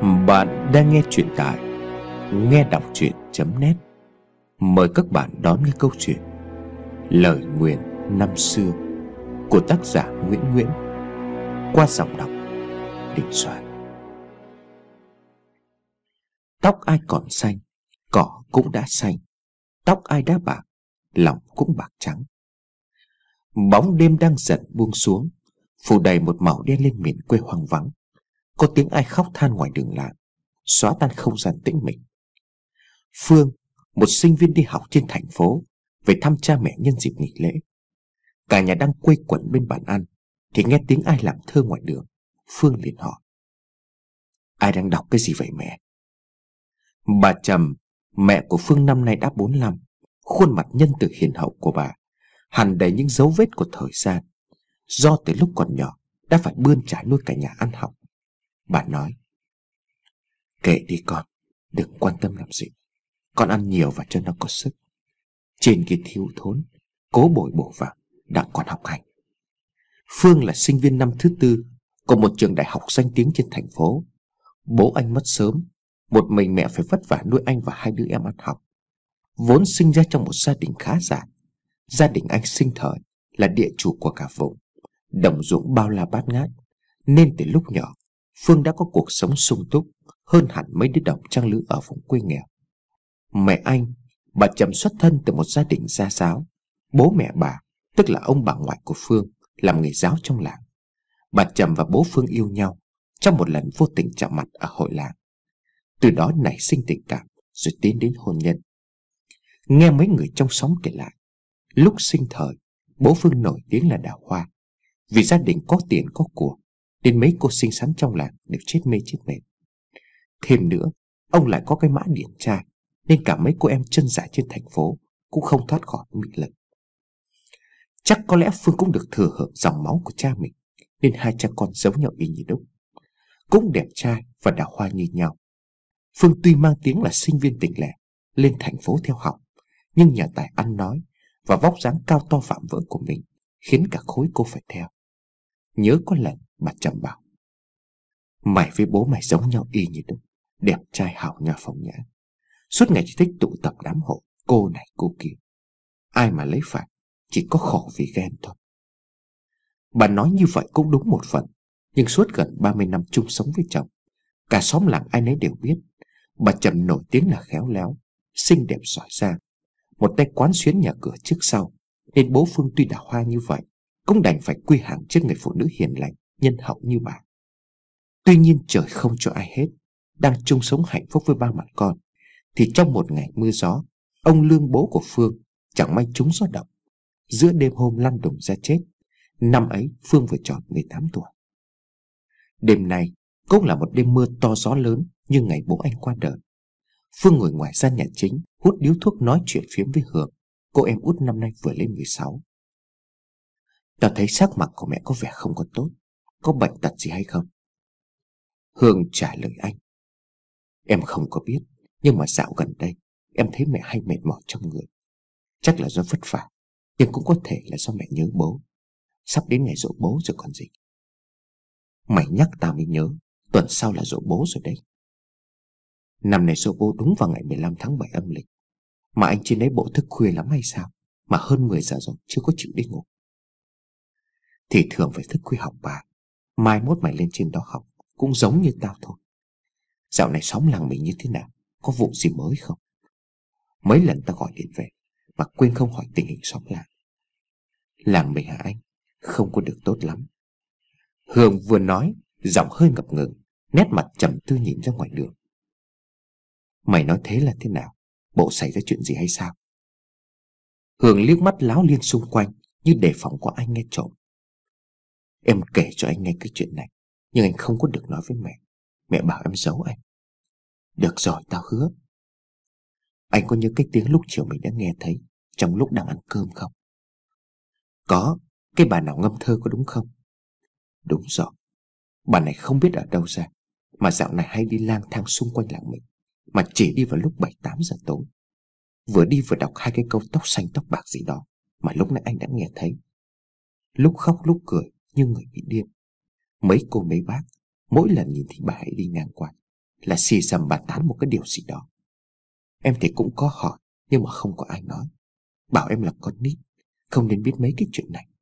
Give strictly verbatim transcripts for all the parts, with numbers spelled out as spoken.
Bạn đang nghe truyện tại nghe đọc truyện.net. Mời các bạn đón nghe câu chuyện Lời Nguyền Năm Xưa của tác giả Nguyễn Nguyễn qua giọng đọc Đình Soạn. Tóc ai còn xanh, cỏ cũng đã xanh. Tóc ai đã bạc, lòng cũng bạc trắng. Bóng đêm đang dần buông xuống, phủ đầy một màu đen lên miền quê hoang vắng. Có tiếng ai khóc than ngoài đường làng, xóa tan không gian tĩnh mịch. Phương, một sinh viên đi học trên thành phố, về thăm cha mẹ nhân dịp nghỉ lễ. Cả nhà đang quây quần bên bàn ăn thì nghe tiếng ai làm thơ ngoài đường. Phương liền hỏi: "Ai đang đọc cái gì vậy mẹ?" Bà Trầm, mẹ của Phương năm nay đã bốn mươi lăm, khuôn mặt nhân từ hiền hậu của bà hằn đầy những dấu vết của thời gian, do từ lúc còn nhỏ đã phải bươn trải nuôi cả nhà ăn học. Bà nói: "Kệ đi con, đừng quan tâm làm gì. Con ăn nhiều và cho nó có sức. Trên kia thiếu thốn, cố bồi bổ vào, đặng còn học hành." Phương là sinh viên năm thứ tư của một trường đại học danh tiếng trên thành phố. Bố anh mất sớm, một mình mẹ phải vất vả nuôi anh và hai đứa em ăn học. Vốn sinh ra trong một gia đình khá giả, gia đình anh sinh thời là địa chủ của cả vùng, đồng ruộng bao la bát ngát, nên từ lúc nhỏ Phương đã có cuộc sống sung túc hơn hẳn mấy đứa đồng trang lứa ở vùng quê nghèo. Mẹ anh, bà Trầm, xuất thân từ một gia đình gia giáo. Bố mẹ bà, tức là ông bà ngoại của Phương, làm nghề giáo trong làng. Bà Trầm và bố Phương yêu nhau trong một lần vô tình chạm mặt ở hội làng. Từ đó nảy sinh tình cảm rồi tiến đến hôn nhân. Nghe mấy người trong xóm kể lại, lúc sinh thời bố Phương nổi tiếng là đào hoa. Vì gia đình có tiền có của nên mấy cô xinh xắn trong làng đều chết mê chết mệt. Thêm nữa, ông lại có cái mã điển trai, nên cả mấy cô em chân dài trên thành phố cũng không thoát khỏi mị lực. Chắc có lẽ Phương cũng được thừa hưởng dòng máu của cha mình, nên hai cha con giống nhau y như đúc, cũng đẹp trai và đào hoa như nhau. Phương tuy mang tiếng là sinh viên tỉnh lẻ lên thành phố theo học, nhưng nhà tài ăn nói và vóc dáng cao to vạm vỡ của mình khiến cả khối cô phải theo. Nhớ có lần bà Trầm bảo: "Mày với bố mày giống nhau y như đúc, đẹp trai hào nhã phong nhã, suốt ngày chỉ thích tụ tập đám hộ, cô này cô kia. Ai mà lấy phải, chỉ có khổ vì ghen thôi." Bà nói như vậy cũng đúng một phần, nhưng suốt gần ba mươi năm chung sống với chồng, cả xóm làng ai nấy đều biết bà Trầm nổi tiếng là khéo léo, xinh đẹp giỏi giang, một tay quán xuyến nhà cửa trước sau, nên bố Phương tuy đào hoa như vậy cũng đành phải quy hàng trước người phụ nữ hiền lành, nhân hậu như bà. Tuy nhiên trời không cho ai hết, đang chung sống hạnh phúc với ba mặt con, thì trong một ngày mưa gió, ông Lương, bố của Phương, chẳng may trúng gió độc, giữa đêm hôm lăn đùng ra chết. Năm ấy Phương vừa tròn mười tám tuổi. Đêm nay cũng là một đêm mưa to gió lớn như ngày bố anh qua đời. Phương ngồi ngoài gian nhà chính, hút điếu thuốc nói chuyện phiếm với Hường, cô em út năm nay vừa lên mười sáu. "Tao thấy sắc mặt của mẹ có vẻ không có tốt, có bệnh tật gì hay không?" Hương trả lời anh: "Em không có biết, nhưng mà dạo gần đây em thấy mẹ hay mệt mỏi trong người. Chắc là do vất vả, nhưng cũng có thể là do mẹ nhớ bố. Sắp đến ngày giỗ bố rồi còn gì." "Mày nhắc tao mới nhớ, tuần sau là giỗ bố rồi đấy." "Năm nay giỗ bố đúng vào ngày mười lăm tháng bảy âm lịch. Mà anh trên đấy bộ thức khuya lắm hay sao, mà hơn mười giờ rồi chưa có chịu đi ngủ?" "Thì thường phải thức khuya học bà, mai mốt mày lên trên đó học cũng giống như tao thôi. Dạo này xóm làng mình như thế nào, có vụ gì mới không? Mấy lần tao gọi điện về mà quên không hỏi tình hình xóm làng." "Làng mình hả anh? Không có được tốt lắm." Hương vừa nói, giọng hơi ngập ngừng, nét mặt trầm tư nhìn ra ngoài đường. "Mày nói thế là thế nào? Bộ xảy ra chuyện gì hay sao?" Hương liếc mắt láo liên xung quanh như đề phòng có ai nghe trộm. "Em kể cho anh nghe cái chuyện này, nhưng anh không có được nói với mẹ. Mẹ bảo em giấu anh." "Được rồi, tao hứa." "Anh có nhớ cái tiếng lúc chiều mình đã nghe thấy trong lúc đang ăn cơm không?" "Có, cái bà nào ngâm thơ có đúng không?" "Đúng rồi. Bà này không biết ở đâu ra, mà dạo này hay đi lang thang xung quanh làng mình, mà chỉ đi vào lúc bảy tám giờ tối. Vừa đi vừa đọc hai cái câu tóc xanh tóc bạc gì đó mà lúc nãy anh đã nghe thấy. Lúc khóc lúc cười như người bị điên. Mấy cô mấy bác mỗi lần nhìn thấy bà ấy đi ngang qua là xì xầm bàn tán một cái điều gì đó. Em thì cũng có hỏi, nhưng mà không có ai nói. Bảo em là con nít, không nên biết mấy cái chuyện này.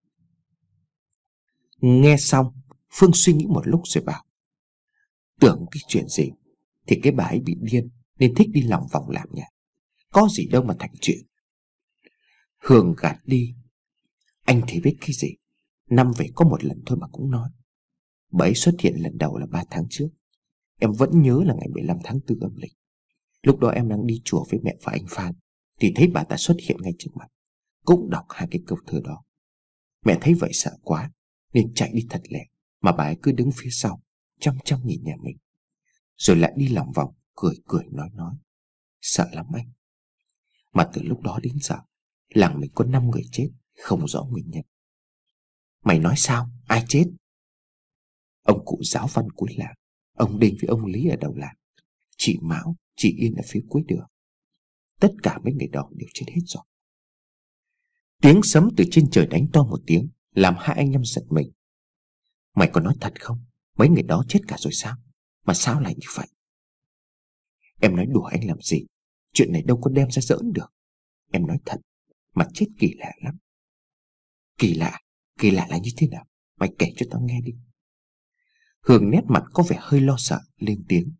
Nghe xong, Phương suy nghĩ một lúc rồi bảo: Tưởng cái chuyện gì thì cái bà ấy bị điên nên thích đi lòng vòng làm nhảm. Có gì đâu mà thành chuyện. Hường gạt đi: Anh thì biết cái gì. Năm về có một lần thôi mà cũng nói. Bà ấy xuất hiện lần đầu là ba tháng trước. Em vẫn nhớ là ngày mười lăm tháng tư âm lịch. Lúc đó em đang đi chùa với mẹ và anh Phan thì thấy bà ta xuất hiện ngay trước mặt, cũng đọc hai cái câu thơ đó. Mẹ thấy vậy sợ quá nên chạy đi thật lẹ, mà bà ấy cứ đứng phía sau chăm chăm nhìn nhà mình, rồi lại đi lòng vòng cười cười nói nói. Sợ lắm anh. Mà từ lúc đó đến giờ làng mình có năm người chết không rõ nguyên nhân. Mày nói sao? Ai chết? Ông cụ giáo văn cuối làng, ông Đinh với ông Lý ở đầu làng, chị Mão, chị Yên ở phía cuối đường. Tất cả mấy người đó đều chết hết rồi. Tiếng sấm từ trên trời đánh to một tiếng, làm hai anh em giật mình. Mày có nói thật không? Mấy người đó chết cả rồi sao? Mà sao lại như vậy? Em nói đùa anh làm gì? Chuyện này đâu có đem ra giỡn được. Em nói thật, mà chết kỳ lạ lắm. Kỳ lạ? Kỳ lạ là như thế nào? Mày kể cho tao nghe đi. Hường nét mặt có vẻ hơi lo sợ, lên tiếng.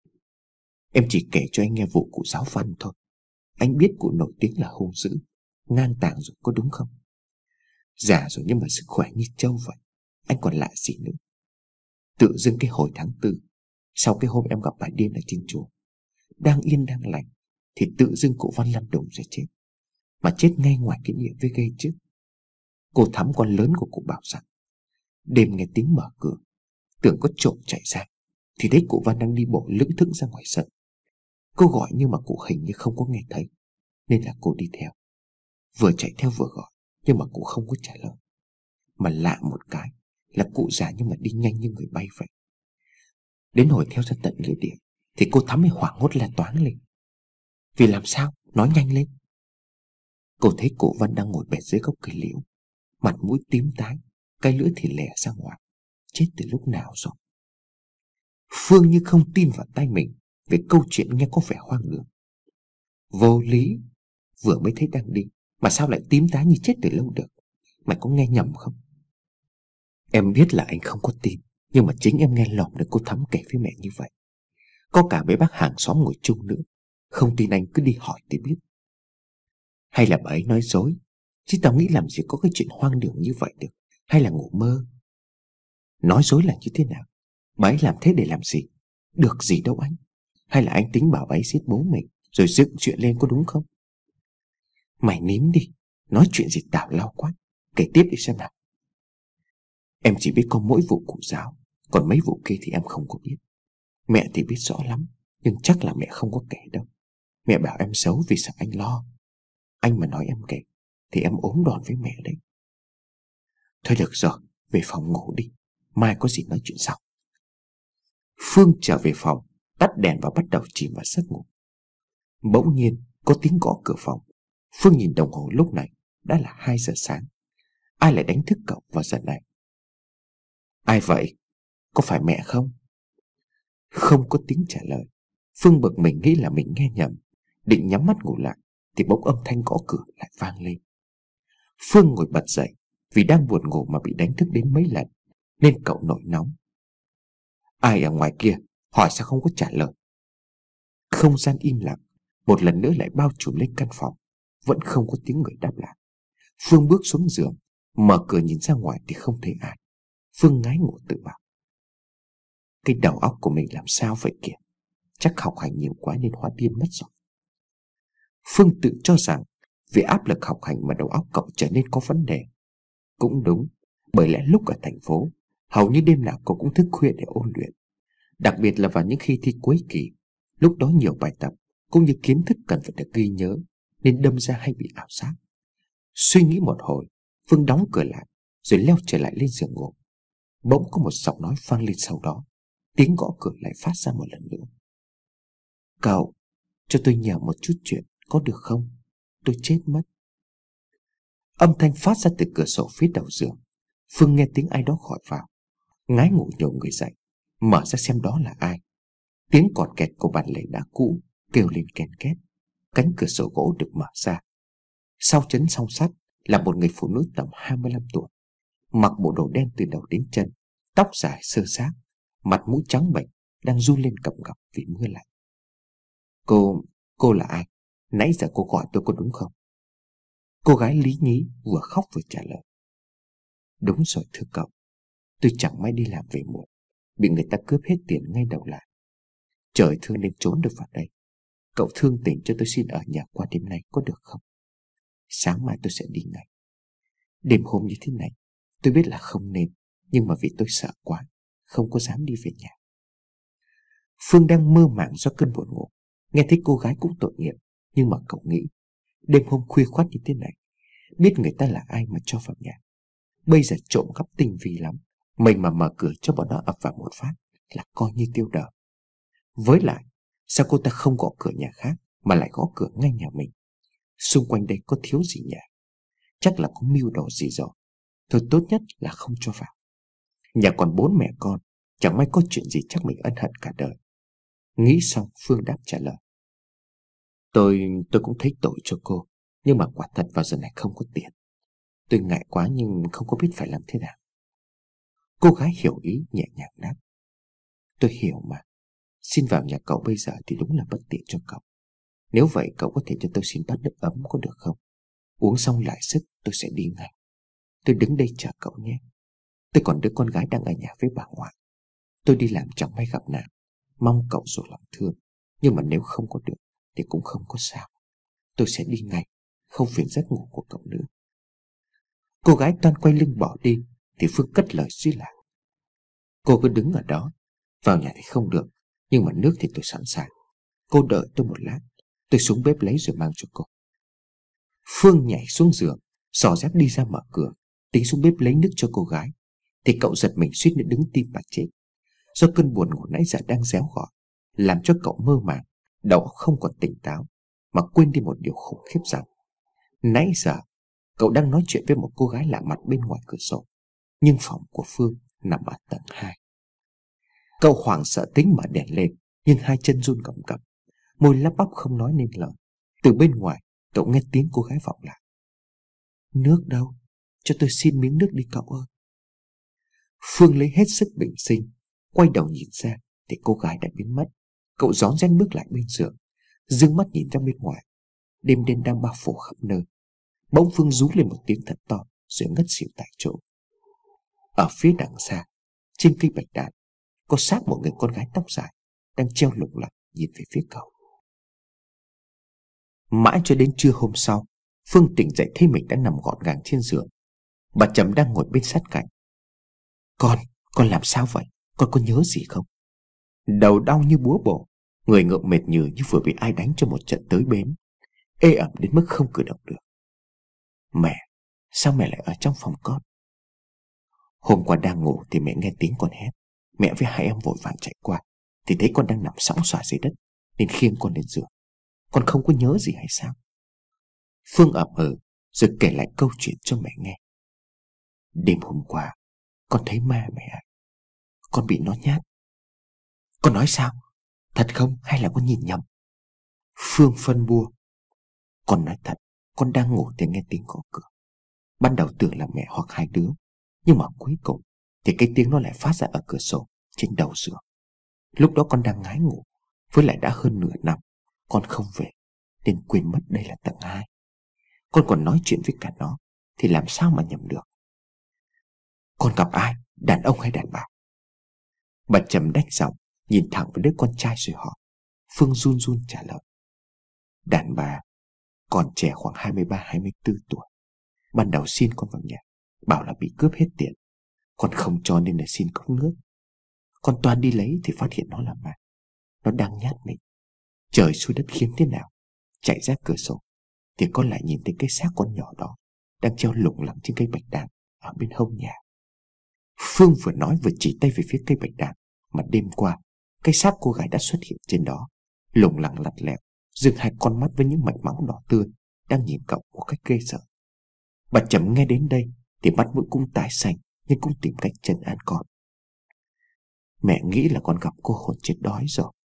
Em chỉ kể cho anh nghe vụ cụ giáo văn thôi. Anh biết cụ nổi tiếng là hung dữ, ngang tàng rồi có đúng không? Già rồi nhưng mà sức khỏe như trâu vậy. Anh còn lạ gì nữa. Tự dưng cái hồi tháng tư, sau cái hôm em gặp bà điên ở trên chùa, đang yên đang lành, thì tự dưng cụ Văn lăn đùng rồi chết. Mà chết ngay ngoài cái nghĩa với ghê chứ. Cô Thắm con lớn của cụ bảo rằng đêm nghe tiếng mở cửa, tưởng có trộm chạy ra, thì thấy cụ Văn đang đi bộ lững thững ra ngoài sân. Cô gọi nhưng mà cụ hình như không có nghe thấy, nên là cô đi theo. Vừa chạy theo vừa gọi, nhưng mà cụ không có trả lời. Mà lạ một cái là cụ già nhưng mà đi nhanh như người bay vậy. Đến hồi theo ra tận nghĩa địa thì cô Thắm mới hoảng hốt la toáng lên. Vì làm sao? Nói nhanh lên. Cô thấy cụ Văn đang ngồi bệt dưới gốc cây liễu, mặt mũi tím tái, cái lưỡi thì lè ra ngoài. Chết từ lúc nào rồi? Phương như không tin vào tay mình về câu chuyện nghe có vẻ hoang đường. Vô lý. Vừa mới thấy đang đi mà sao lại tím tái như chết từ lâu được? Mày có nghe nhầm không? Em biết là anh không có tin, nhưng mà chính em nghe lỏm được cô Thắm kể với mẹ như vậy. Có cả mấy bác hàng xóm ngồi chung nữa. Không tin anh cứ đi hỏi thì biết. Hay là bà ấy nói dối? Chứ tao nghĩ làm gì có cái chuyện hoang đường như vậy được. Hay là ngủ mơ? Nói dối là như thế nào? Bà ấy làm thế để làm gì? Được gì đâu anh. Hay là anh tính bảo bà ấy giết bố mình rồi dựng chuyện lên có đúng không? Mày nín đi. Nói chuyện gì tào lao quá. Kể tiếp đi xem nào. Em chỉ biết có mỗi vụ cụ giáo, còn mấy vụ kia thì em không có biết. Mẹ thì biết rõ lắm, nhưng chắc là mẹ không có kể đâu. Mẹ bảo em giấu vì sợ anh lo. Anh mà nói em kể thì em ốm đòn với mẹ đấy. Thôi được rồi, về phòng ngủ đi, mai có gì nói chuyện sau. Phương trở về phòng, tắt đèn và bắt đầu chìm vào giấc ngủ. Bỗng nhiên có tiếng gõ cửa phòng. Phương nhìn đồng hồ lúc này đã là hai giờ sáng. Ai lại đánh thức cậu vào giờ này? Ai vậy? Có phải mẹ không? Không có tiếng trả lời. Phương bực mình nghĩ là mình nghe nhầm, định nhắm mắt ngủ lại thì bỗng âm thanh gõ cửa lại vang lên. Phương ngồi bật dậy, vì đang buồn ngủ mà bị đánh thức đến mấy lần nên cậu nổi nóng. Ai ở ngoài kia? Hỏi sao không có trả lời? Không gian im lặng, một lần nữa lại bao trùm lên căn phòng. Vẫn không có tiếng người đáp lại. Phương bước xuống giường, mở cửa nhìn ra ngoài thì không thấy ai. Phương ngái ngủ tự bảo, cái đầu óc của mình làm sao vậy kìa? Chắc học hành nhiều quá nên hóa điên mất rồi. Phương tự cho rằng vì áp lực học hành mà đầu óc cậu trở nên có vấn đề. Cũng đúng, bởi lẽ lúc ở thành phố, hầu như đêm nào cậu cũng thức khuya để ôn luyện. Đặc biệt là vào những khi thi cuối kỳ, lúc đó nhiều bài tập cũng như kiến thức cần phải được ghi nhớ, nên đâm ra hay bị ảo giác. Suy nghĩ một hồi, Phương đóng cửa lại rồi leo trở lại lên giường ngủ. Bỗng có một giọng nói vang lên, sau đó tiếng gõ cửa lại phát ra một lần nữa. Cậu, cho tôi nhờ một chút chuyện có được không? Tôi chết mất. Âm thanh phát ra từ cửa sổ phía đầu giường. Phương nghe tiếng ai đó gọi vào, ngái ngủ nhổm người dậy, mở ra xem đó là ai. Tiếng cọt kẹt của bàn lề đá cũ kêu lên ken két. Cánh cửa sổ gỗ được mở ra. Sau chấn song sắt là một người phụ nữ tầm hai mươi lăm tuổi, mặc bộ đồ đen từ đầu đến chân, tóc dài xơ xác, mặt mũi trắng bệch, đang run lên cầm cập vì mưa lạnh. Cô, cô là ai? Nãy giờ cô gọi tôi có đúng không? Cô gái lý nhí vừa khóc vừa trả lời. Đúng rồi thưa cậu, tôi chẳng may đi làm về muộn, bị người ta cướp hết tiền ngay đầu làng. Trời thương nên trốn được vào đây. Cậu thương tình cho tôi xin ở nhà qua đêm nay có được không? Sáng mai tôi sẽ đi ngay. Đêm hôm như thế này tôi biết là không nên, nhưng mà vì tôi sợ quá, không có dám đi về nhà. Phương đang mơ màng do cơn buồn ngủ, nghe thấy cô gái cũng tội nghiệp. Nhưng mà cậu nghĩ, đêm hôm khuya khoắt như thế này, biết người ta là ai mà cho vào nhà. Bây giờ trộm cắp tinh vi lắm, mình mà mở cửa cho bọn nó ập vào một phát là coi như tiêu đời. Với lại, sao cô ta không gõ cửa nhà khác mà lại gõ cửa ngay nhà mình? Xung quanh đây có thiếu gì nhà? Chắc là có mưu đồ gì rồi. Thôi tốt nhất là không cho vào. Nhà còn bốn mẹ con, chẳng may có chuyện gì chắc mình ân hận cả đời. Nghĩ xong Phương đáp trả lời. Tôi, tôi cũng thấy tội cho cô, nhưng mà quả thật vào giờ này không có tiền. Tôi ngại quá nhưng không có biết phải làm thế nào. Cô gái hiểu ý nhẹ nhàng đáp. Tôi hiểu mà. Xin vào nhà cậu bây giờ thì đúng là bất tiện cho cậu. Nếu vậy cậu có thể cho tôi xin bát nước ấm có được không? Uống xong lại sức tôi sẽ đi ngay. Tôi đứng đây chờ cậu nhé. Tôi còn đứa con gái đang ở nhà với bà ngoại. Tôi đi làm chẳng may gặp nạn, mong cậu rủ lòng thương. Nhưng mà nếu không có được thì cũng không có sao. Tôi sẽ đi ngay, không phiền giấc ngủ của cậu nữa. Cô gái toan quay lưng bỏ đi thì Phương cất lời suy lạc. Cô cứ đứng ở đó. Vào nhà thì không được, nhưng mà nước thì tôi sẵn sàng. Cô đợi tôi một lát, tôi xuống bếp lấy rồi mang cho cô. Phương nhảy xuống giường, xỏ dép đi ra mở cửa, tính xuống bếp lấy nước cho cô gái. Thì cậu giật mình suýt nữa đứng tim mà chết. Do cơn buồn ngủ nãy giờ đang réo gọi, làm cho cậu mơ màng, đầu óc không còn tỉnh táo, mà quên đi một điều khủng khiếp rằng nãy giờ cậu đang nói chuyện với một cô gái lạ mặt bên ngoài cửa sổ. Nhưng phòng của Phương nằm ở tầng hai. Cậu hoảng sợ tính mở đèn lên, nhưng hai chân run cầm cập, môi lắp bắp không nói nên lời. Từ bên ngoài cậu nghe tiếng cô gái vọng lại. Nước đâu? Cho tôi xin miếng nước đi cậu ơi. Phương lấy hết sức bình sinh, quay đầu nhìn ra thì cô gái đã biến mất. Cậu rón rén bước lại bên giường, dương mắt nhìn ra bên ngoài. Đêm đen đang bao phủ khắp nơi. Bỗng Phương rú lên một tiếng thật to rồi ngất xỉu tại chỗ. Ở phía đằng xa, trên cây bạch đàn, có xác một người con gái tóc dài đang treo lủng lẳng nhìn về phía cậu. Mãi cho đến trưa hôm sau, Phương tỉnh dậy thấy mình đã nằm gọn gàng trên giường. Bà Trầm đang ngồi bên sát cạnh. Con, con làm sao vậy? Con có nhớ gì không? Đầu đau như búa bổ, người ngợm mệt nhừ như vừa bị ai đánh cho một trận tới bến, ê ẩm đến mức không cử động được. Mẹ, sao mẹ lại ở trong phòng con? Hôm qua đang ngủ thì mẹ nghe tiếng con hét. Mẹ với hai em vội vàng chạy qua thì thấy con đang nằm sõng xoài dưới đất, nên khiêng con lên giường. Con không có nhớ gì hay sao? Phương ậm ừ rồi kể lại câu chuyện cho mẹ nghe. Đêm hôm qua con thấy ma mẹ ạ. Con bị nó nhát. Con nói sao? Thật không hay là con nhìn nhầm? Phương phân bua. Con nói thật, con đang ngủ thì nghe tiếng gõ cửa. Ban đầu tưởng là mẹ hoặc hai đứa, nhưng mà cuối cùng thì cái tiếng nó lại phát ra ở cửa sổ trên đầu giường. Lúc đó con đang ngái ngủ, với lại đã hơn nửa năm con không về, nên quên mất đây là tầng hai. Con còn nói chuyện với cả nó, thì làm sao mà nhầm được. Con gặp ai, đàn ông hay đàn bà? Bà Trầm đách giọng, nhìn thẳng vào đứa con trai rồi hỏi. Phương run run trả lời. Đàn bà, còn trẻ khoảng hai mươi ba hai mươi tư tuổi. Ban đầu xin con vào nhà, bảo là bị cướp hết tiền. Con không cho nên là xin cốc nước. Con toan đi lấy thì phát hiện nó là ma. Nó đang nhát mình. Trời xui đất khiến thế nào, chạy ra cửa sổ thì con lại nhìn thấy cái xác con nhỏ đó đang treo lủng lẳng trên cây bạch đàn ở bên hông nhà. Phương vừa nói vừa chỉ tay về phía cây bạch đàn mà đêm qua cái xác cô gái đã xuất hiện trên đó, lủng lẳng lặt lẹo, dưng hai con mắt với những mạch máu đỏ tươi đang nhìn cậu một cách ghê sợ. Bà Trầm nghe đến đây thì mắt mũi cũng tái xanh, nhưng cũng tìm cách trấn an con. Mẹ nghĩ là con gặp cô hồn chết đói rồi.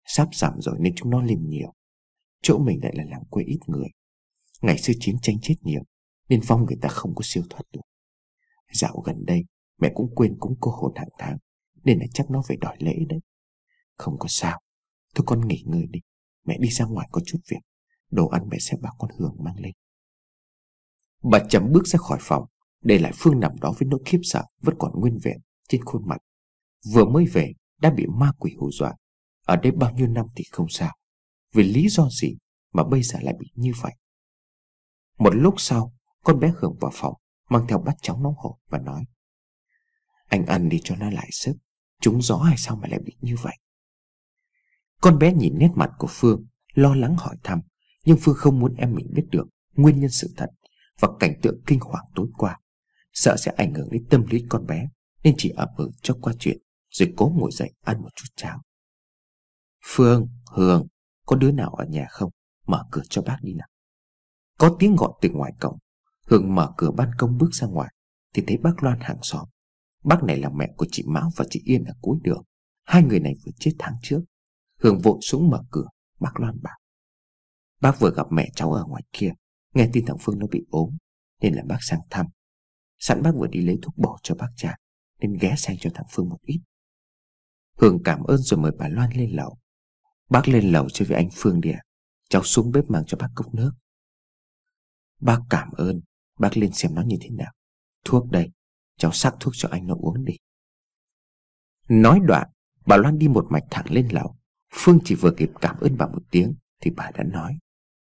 Sắp sẩm rồi nên chúng nó lên nhiều. Chỗ mình lại là làng quê ít người. Ngày xưa chiến tranh chết nhiều nên vong người ta không có siêu thoát được. Dạo gần đây mẹ cũng quên cúng cô hồn hàng tháng, nên là chắc nó phải đòi lễ đấy. Không có sao, thôi con nghỉ ngơi đi. Mẹ đi ra ngoài có chút việc. Đồ ăn mẹ sẽ bảo con Hường mang lên. Bà Trầm bước ra khỏi phòng, để lại Phương nằm đó với nỗi khiếp sợ vẫn còn nguyên vẹn trên khuôn mặt. Vừa mới về đã bị ma quỷ hù dọa. Ở đây bao nhiêu năm thì không sao, vì lý do gì mà bây giờ lại bị như vậy? Một lúc sau, con bé Hường vào phòng, mang theo bát cháo nóng hổi và nói: Anh ăn đi cho nó lại sức. Trúng gió hay sao mà lại bị như vậy? Con bé nhìn nét mặt của Phương, lo lắng hỏi thăm. Nhưng Phương không muốn em mình biết được nguyên nhân sự thật và cảnh tượng kinh hoàng tối qua, sợ sẽ ảnh hưởng đến tâm lý con bé, nên chỉ ậm ừ cho qua chuyện, rồi cố ngồi dậy ăn một chút cháo. Phương, Hường, có đứa nào ở nhà không? Mở cửa cho bác đi nào. Có tiếng gọi từ ngoài cổng. Hường mở cửa ban công bước ra ngoài thì thấy bác Loan hàng xóm. Bác này là mẹ của chị Mão và chị Yên ở cuối đường. Hai người này vừa chết tháng trước. Hường vội xuống mở cửa. Bác Loan bảo: Bác vừa gặp mẹ cháu ở ngoài kia, nghe tin thằng Phương nó bị ốm nên là bác sang thăm. Sẵn bác vừa đi lấy thuốc bổ cho bác cha nên ghé sang cho thằng Phương một ít. Hường cảm ơn rồi mời bà Loan lên lầu. Bác lên lầu chơi với anh Phương đi ạ. Cháu xuống bếp mang cho bác cốc nước. Bác cảm ơn. Bác lên xem nó như thế nào. Thuốc đây, cháu sắc thuốc cho anh nó uống đi. Nói đoạn, bà Loan đi một mạch thẳng lên lầu. Phương chỉ vừa kịp cảm ơn bà một tiếng thì bà đã nói: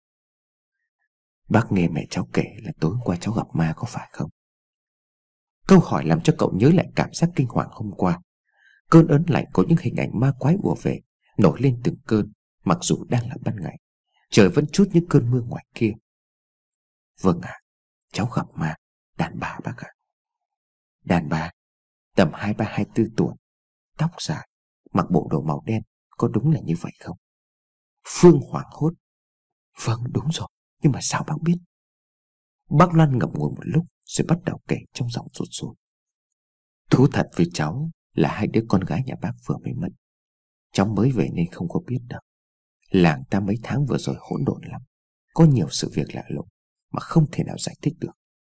Bác nghe mẹ cháu kể là tối hôm qua cháu gặp ma có phải không? Câu hỏi làm cho cậu nhớ lại cảm giác kinh hoàng hôm qua. Cơn ớn lạnh có những hình ảnh ma quái ùa về, nổi lên từng cơn, mặc dù đang là ban ngày. Trời vẫn trút những cơn mưa ngoài kia. Vâng ạ, à, cháu gặp ma. Đàn bà bác ạ. À. Đàn bà tầm hai ba hai tư tuổi, tóc dài, mặc bộ đồ màu đen. Có đúng là như vậy không? Phương hoảng hốt: Vâng đúng rồi, nhưng mà sao bác biết? Bác Loan ngậm ngùi một lúc rồi bắt đầu kể trong giọng rụt rụt. Thú thật với cháu là hai đứa con gái nhà bác vừa mới mất. Cháu mới về nên không có biết đâu. Làng ta mấy tháng vừa rồi hỗn độn lắm, có nhiều sự việc lạ lùng mà không thể nào giải thích được.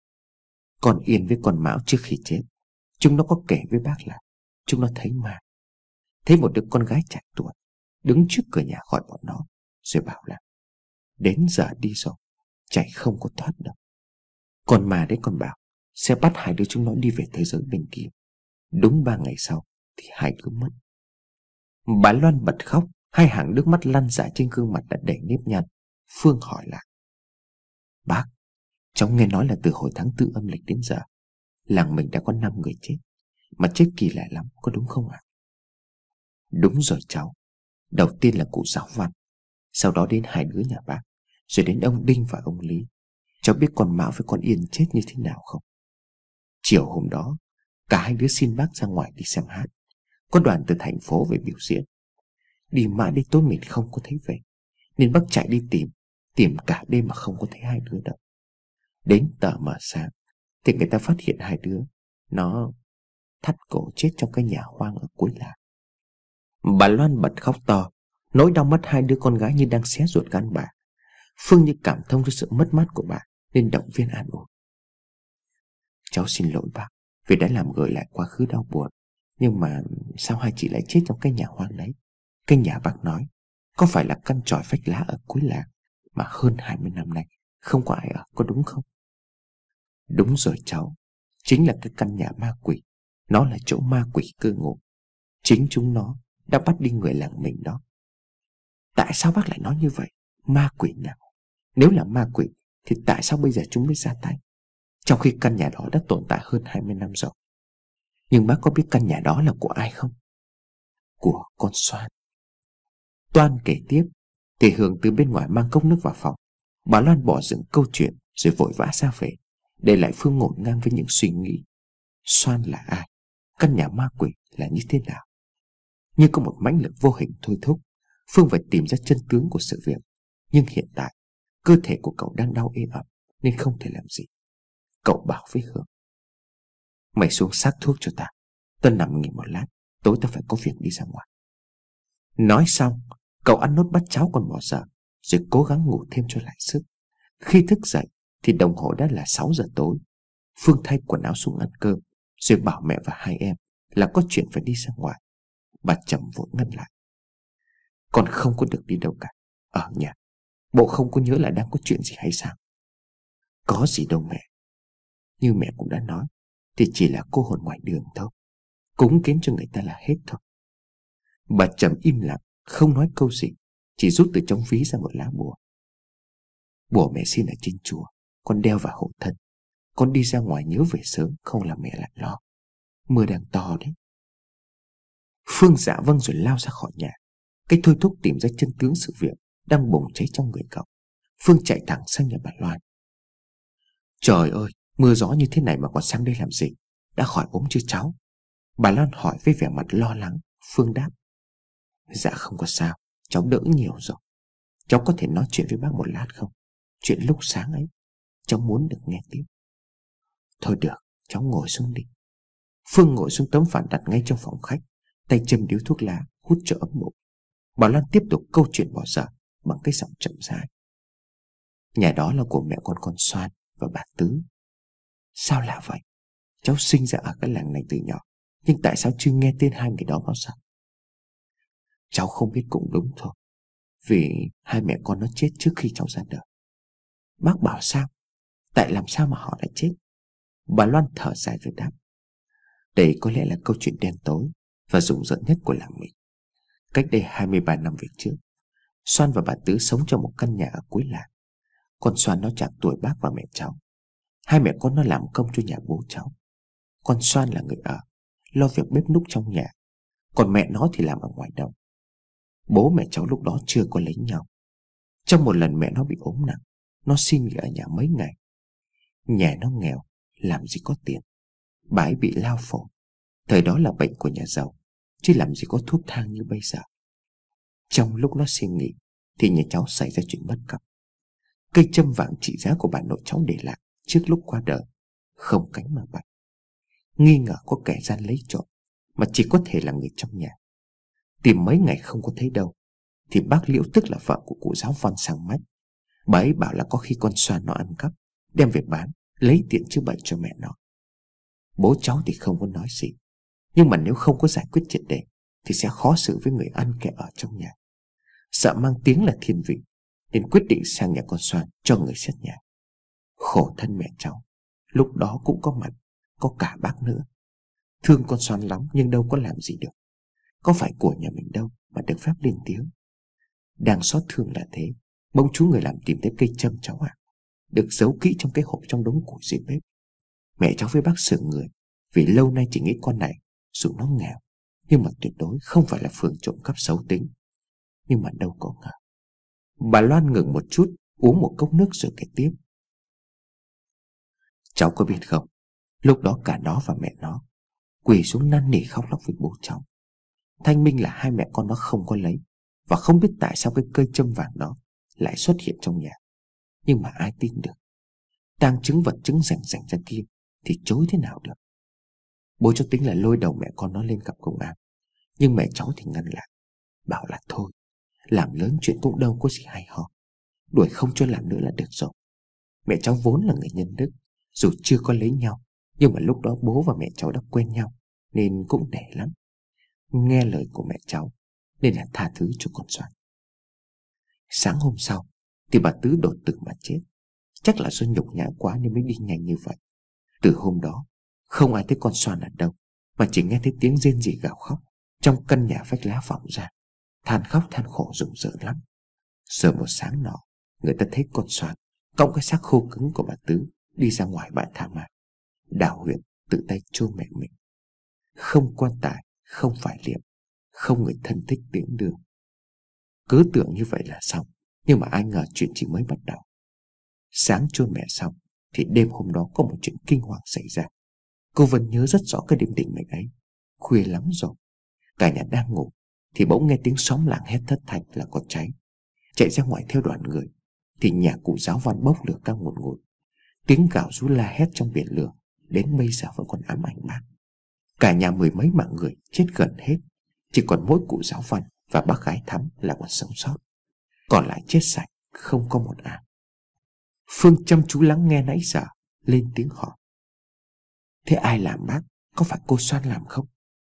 Con Yên với con Mão trước khi chết, chúng nó có kể với bác là chúng nó thấy ma. Thấy một đứa con gái trẻ tuổi đứng trước cửa nhà gọi bọn nó, rồi bảo là đến giờ đi rồi, chạy không có thoát đâu. Còn ma đấy còn bảo sẽ bắt hai đứa chúng nó đi về thế giới bên kia. Đúng ba ngày sau thì hai đứa mất. Bà Loan bật khóc, hai hàng nước mắt lăn dài trên gương mặt đã đầy nếp nhăn. Phương hỏi lại: Bác, cháu nghe nói là từ hồi tháng tư âm lịch đến giờ, làng mình đã có năm người chết, mà chết kỳ lạ lắm, có đúng không ạ? À? Đúng rồi cháu. Đầu tiên là cụ Giáo Văn, sau đó đến hai đứa nhà bác, rồi đến ông Đinh và ông Lý. Cháu biết con Mão với con Yên chết như thế nào không? Chiều hôm đó, cả hai đứa xin bác ra ngoài đi xem hát. Có đoàn từ thành phố về biểu diễn. Đi mãi đến tối mình không có thấy về, nên bác chạy đi tìm, tìm cả đêm mà không có thấy hai đứa đâu. Đến tờ mờ sáng thì người ta phát hiện hai đứa nó thắt cổ chết trong cái nhà hoang ở cuối làng. Bà Loan bật khóc to. Nỗi đau mất hai đứa con gái như đang xé ruột gan bà. Phương như cảm thông cho sự mất mát của bà nên động viên an ủi: Cháu xin lỗi bác vì đã làm gợi lại quá khứ đau buồn. Nhưng mà sao hai chị lại chết trong cái nhà hoang đấy? Cái nhà bác nói có phải là căn tròi vách lá ở cuối làng mà hơn hai mươi năm nay không có ai ở, có đúng không? Đúng rồi cháu, chính là cái căn nhà ma quỷ. Nó là chỗ ma quỷ cư ngụ. Chính chúng nó đã bắt đi người làng mình đó. Tại sao bác lại nói như vậy? Ma quỷ nào? Nếu là ma quỷ thì tại sao bây giờ chúng mới ra tay, trong khi căn nhà đó đã tồn tại hơn hai mươi năm rồi? Nhưng bác có biết căn nhà đó là của ai không? Của con Soan. Toan kể tiếp thì Hường từ bên ngoài mang cốc nước vào phòng. Bà Loan bỏ dừng câu chuyện rồi vội vã ra về, để lại Phương ngổn ngang với những suy nghĩ. Soan là ai? Căn nhà ma quỷ là như thế nào? Như có một mãnh lực vô hình thôi thúc Phương phải tìm ra chân tướng của sự việc. Nhưng hiện tại cơ thể của cậu đang đau ê ẩm nên không thể làm gì. Cậu bảo với Hường: Mày xuống xác thuốc cho ta, tao nằm nghỉ một lát, tối tao phải có việc đi ra ngoài. Nói xong Cậu ăn nốt bát cháo còn bỏ dở, rồi cố gắng ngủ thêm cho lại sức. Khi thức dậy thì đồng hồ đã là sáu giờ tối. Phương thay quần áo xuống ăn cơm, rồi bảo mẹ và hai em là có chuyện phải đi ra ngoài. Bà Trầm vội ngăn lại. Con không có được đi đâu cả, ở nhà. Bộ không có nhớ là đang có chuyện gì hay sao? Có gì đâu mẹ. Như mẹ cũng đã nói, thì chỉ là cô hồn ngoài đường thôi. Cúng kiến cho người ta là hết thôi. Bà Trầm im lặng, không nói câu gì, chỉ rút từ trong ví ra một lá bùa. Bùa mẹ xin ở trên chùa, con đeo vào hộ thân. Con đi ra ngoài nhớ về sớm, không làm mẹ lại lo. Mưa đang to đấy. Phương dạ vâng rồi lao ra khỏi nhà. Cái thôi thúc tìm ra chân tướng sự việc đang bùng cháy trong người cậu. Phương chạy thẳng sang nhà bà Loan. Trời ơi, mưa gió như thế này mà còn sang đây làm gì? Đã khỏi ốm chưa cháu? Bà Loan hỏi với vẻ mặt lo lắng. Phương đáp. Dạ không có sao, cháu đỡ nhiều rồi. Cháu có thể nói chuyện với bác một lát không? Chuyện lúc sáng ấy, cháu muốn được nghe tiếp. Thôi được, cháu ngồi xuống đi. Phương ngồi xuống tấm phản đặt ngay trong phòng khách, tay châm điếu thuốc lá, hút cho ấm bụng. Bà Loan tiếp tục câu chuyện bỏ dở bằng cái giọng chậm rãi. Nhà đó là của mẹ con con Soan và bà Tứ. Sao lạ vậy? Cháu sinh ra ở cái làng này từ nhỏ, nhưng tại sao chưa nghe tên hai người đó bao giờ? Cháu không biết cũng đúng thôi, vì hai mẹ con nó chết trước khi cháu ra đời. Bác bảo sao? Tại làm sao mà họ lại chết? Bà Loan thở dài rồi đáp. Đây có lẽ là câu chuyện đen tối và rùng rợn nhất của làng mình. Cách đây hai mươi ba năm về trước, Soan và bà Tứ sống trong một căn nhà ở cuối làng. Con Soan nó chạc tuổi bác và mẹ cháu. Hai mẹ con nó làm công cho nhà bố cháu. Con Soan là người ở, lo việc bếp núc trong nhà, còn mẹ nó thì làm ở ngoài đồng. Bố mẹ cháu lúc đó chưa có lấy nhau. Trong một lần mẹ nó bị ốm nặng, nó xin nghỉ ở nhà mấy ngày. Nhà nó nghèo, làm gì có tiền. Bà ấy bị lao phổi. Thời đó là bệnh của nhà giàu, chứ làm gì có thuốc thang như bây giờ. Trong lúc nó xin nghỉ thì nhà cháu xảy ra chuyện bất cập. Cây châm vàng trị giá của bà nội cháu để lại trước lúc qua đời không cánh mà bay. Nghi ngờ có kẻ gian lấy trộm, mà chỉ có thể là người trong nhà. Tìm mấy ngày không có thấy đâu, thì bác Liễu, tức là vợ của cụ giáo văn, sang mách. Bà ấy bảo là có khi con Soan nó ăn cắp, đem về bán, lấy tiền chữa bệnh cho mẹ nó. Bố cháu thì không có nói gì, nhưng mà nếu không có giải quyết triệt để thì sẽ khó xử với người ăn kẻ ở trong nhà. Sợ mang tiếng là thiên vị, nên quyết định sang nhà con Soan cho người xét nhà. Khổ thân mẹ cháu, lúc đó cũng có mặt, có cả bác nữa. Thương con Soan lắm nhưng đâu có làm gì được. Có phải của nhà mình đâu mà được phép lên tiếng. Đang xót thương là thế, bỗng chú người làm tìm thấy cây châm cháu ạ, được giấu kỹ trong cái hộp trong đống củi dưới bếp. Mẹ cháu với bác sững người, vì lâu nay chỉ nghĩ con này dù nó nghèo nhưng mà tuyệt đối không phải là phường trộm cắp xấu tính. Nhưng mà đâu có ngờ. Bà Loan ngừng một chút, uống một cốc nước rồi kể tiếp. Cháu có biết không, lúc đó cả nó và mẹ nó quỳ xuống năn nỉ khóc lóc với bố cháu. Thanh minh là hai mẹ con nó không có lấy, và không biết tại sao cái cây châm vàng đó lại xuất hiện trong nhà. Nhưng mà ai tin được. Tang chứng vật chứng rành rành ra kia thì chối thế nào được. Bố cháu tính là lôi đầu mẹ con nó lên gặp công an, nhưng mẹ cháu thì ngăn lại, bảo là thôi, làm lớn chuyện cũng đâu có gì hay ho, đuổi không cho làm nữa là được rồi. Mẹ cháu vốn là người nhân đức, dù chưa có lấy nhau, nhưng mà lúc đó bố và mẹ cháu đã quen nhau, nên cũng nể lắm. Nghe lời của mẹ cháu nên là tha thứ cho con Soan. Sáng hôm sau thì bà Tứ đột tử mà chết. Chắc là do nhục nhã quá nên mới đi nhanh như vậy. Từ hôm đó không ai thấy con Soan ở đâu, mà chỉ nghe thấy tiếng rên rỉ gào khóc trong căn nhà vách lá vọng ra, than khóc than khổ rùng rợn lắm. Giờ một sáng nọ, người ta thấy con Soan cõng cái xác khô cứng của bà Tứ đi ra ngoài bãi tha ma, đào huyệt tự tay chôn mẹ mình. Không quan tài, không phải liệm, không người thân thích tiễn đưa. Cứ tưởng như vậy là xong, nhưng mà ai ngờ chuyện chỉ mới bắt đầu. Sáng chôn mẹ xong thì đêm hôm đó có một chuyện kinh hoàng xảy ra. Cô vẫn nhớ rất rõ cái đêm định mệnh ấy. Khuya lắm rồi, cả nhà đang ngủ thì bỗng nghe tiếng xóm làng hét thất thanh là có cháy. Chạy ra ngoài theo đoàn người thì nhà cụ giáo văn bốc lửa cao ngùn ngụt. Tiếng gào rú la hét trong biển lửa đến bây giờ vẫn còn ám ảnh bác. Cả nhà mười mấy mạng người chết gần hết, chỉ còn mỗi cụ giáo văn và bác gái Thắm là còn sống sót, còn lại chết sạch, không có một ai. Phương chăm chú lắng nghe nãy giờ, lên tiếng hỏi: Thế ai làm bác? Có phải cô Soan làm không?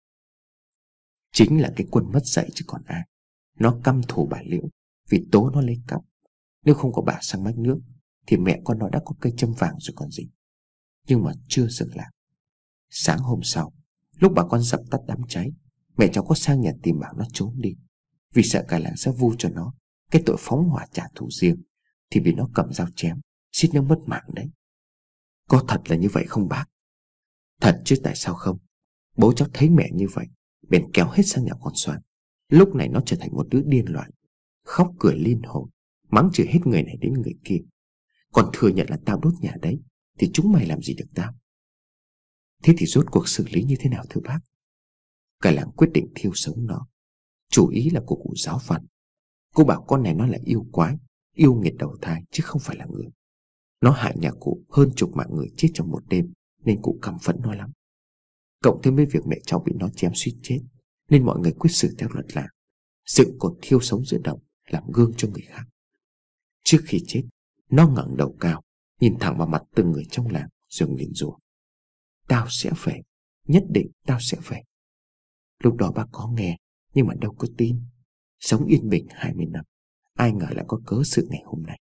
Chính là cái Quân mất dạy chứ còn ai. Nó căm thù bà Liễu vì tố nó lấy cắp. Nếu không có bà sang mách nước thì mẹ con nó đã có cây châm vàng rồi còn gì. Nhưng mà chưa dừng lại. Sáng hôm sau, lúc bà con dập tắt đám cháy, mẹ cháu có sang nhà tìm bảo nó trốn đi, vì sợ cả làng sẽ vu cho nó cái tội phóng hỏa trả thù riêng, thì bị nó cầm dao chém, suýt nữa mất mạng đấy. Có thật là như vậy không bác? Thật chứ tại sao không. Bố cháu thấy mẹ như vậy bèn kéo hết sang nhà con Soan. Lúc này nó trở thành một đứa điên loạn, khóc cười liên hồi, mắng chửi hết người này đến người kia. Còn thừa nhận là tao đốt nhà đấy, thì chúng mày làm gì được tao. Thế thì rốt cuộc xử lý như thế nào thưa bác? Cả làng quyết định thiêu sống nó. Chủ ý là của cụ giáo phận. Cô bảo con này nó là yêu quái, yêu nghiệt đầu thai chứ không phải là người. Nó hại nhà cụ hơn chục mạng người chết trong một đêm, nên cụ căm phẫn nó lắm. Cộng thêm với việc mẹ cháu bị nó chém suýt chết, nên mọi người quyết xử theo luật làng, dựng cột thiêu sống giữa đồng làm gương cho người khác. Trước khi chết, nó ngẩng đầu cao, nhìn thẳng vào mặt từng người trong làng rồi nguyền rủa: Tao sẽ về, nhất định tao sẽ về. Lúc đó bác có nghe, nhưng mà đâu có tin. Sống yên bình hai mươi năm, ai ngờ lại có cớ sự ngày hôm nay.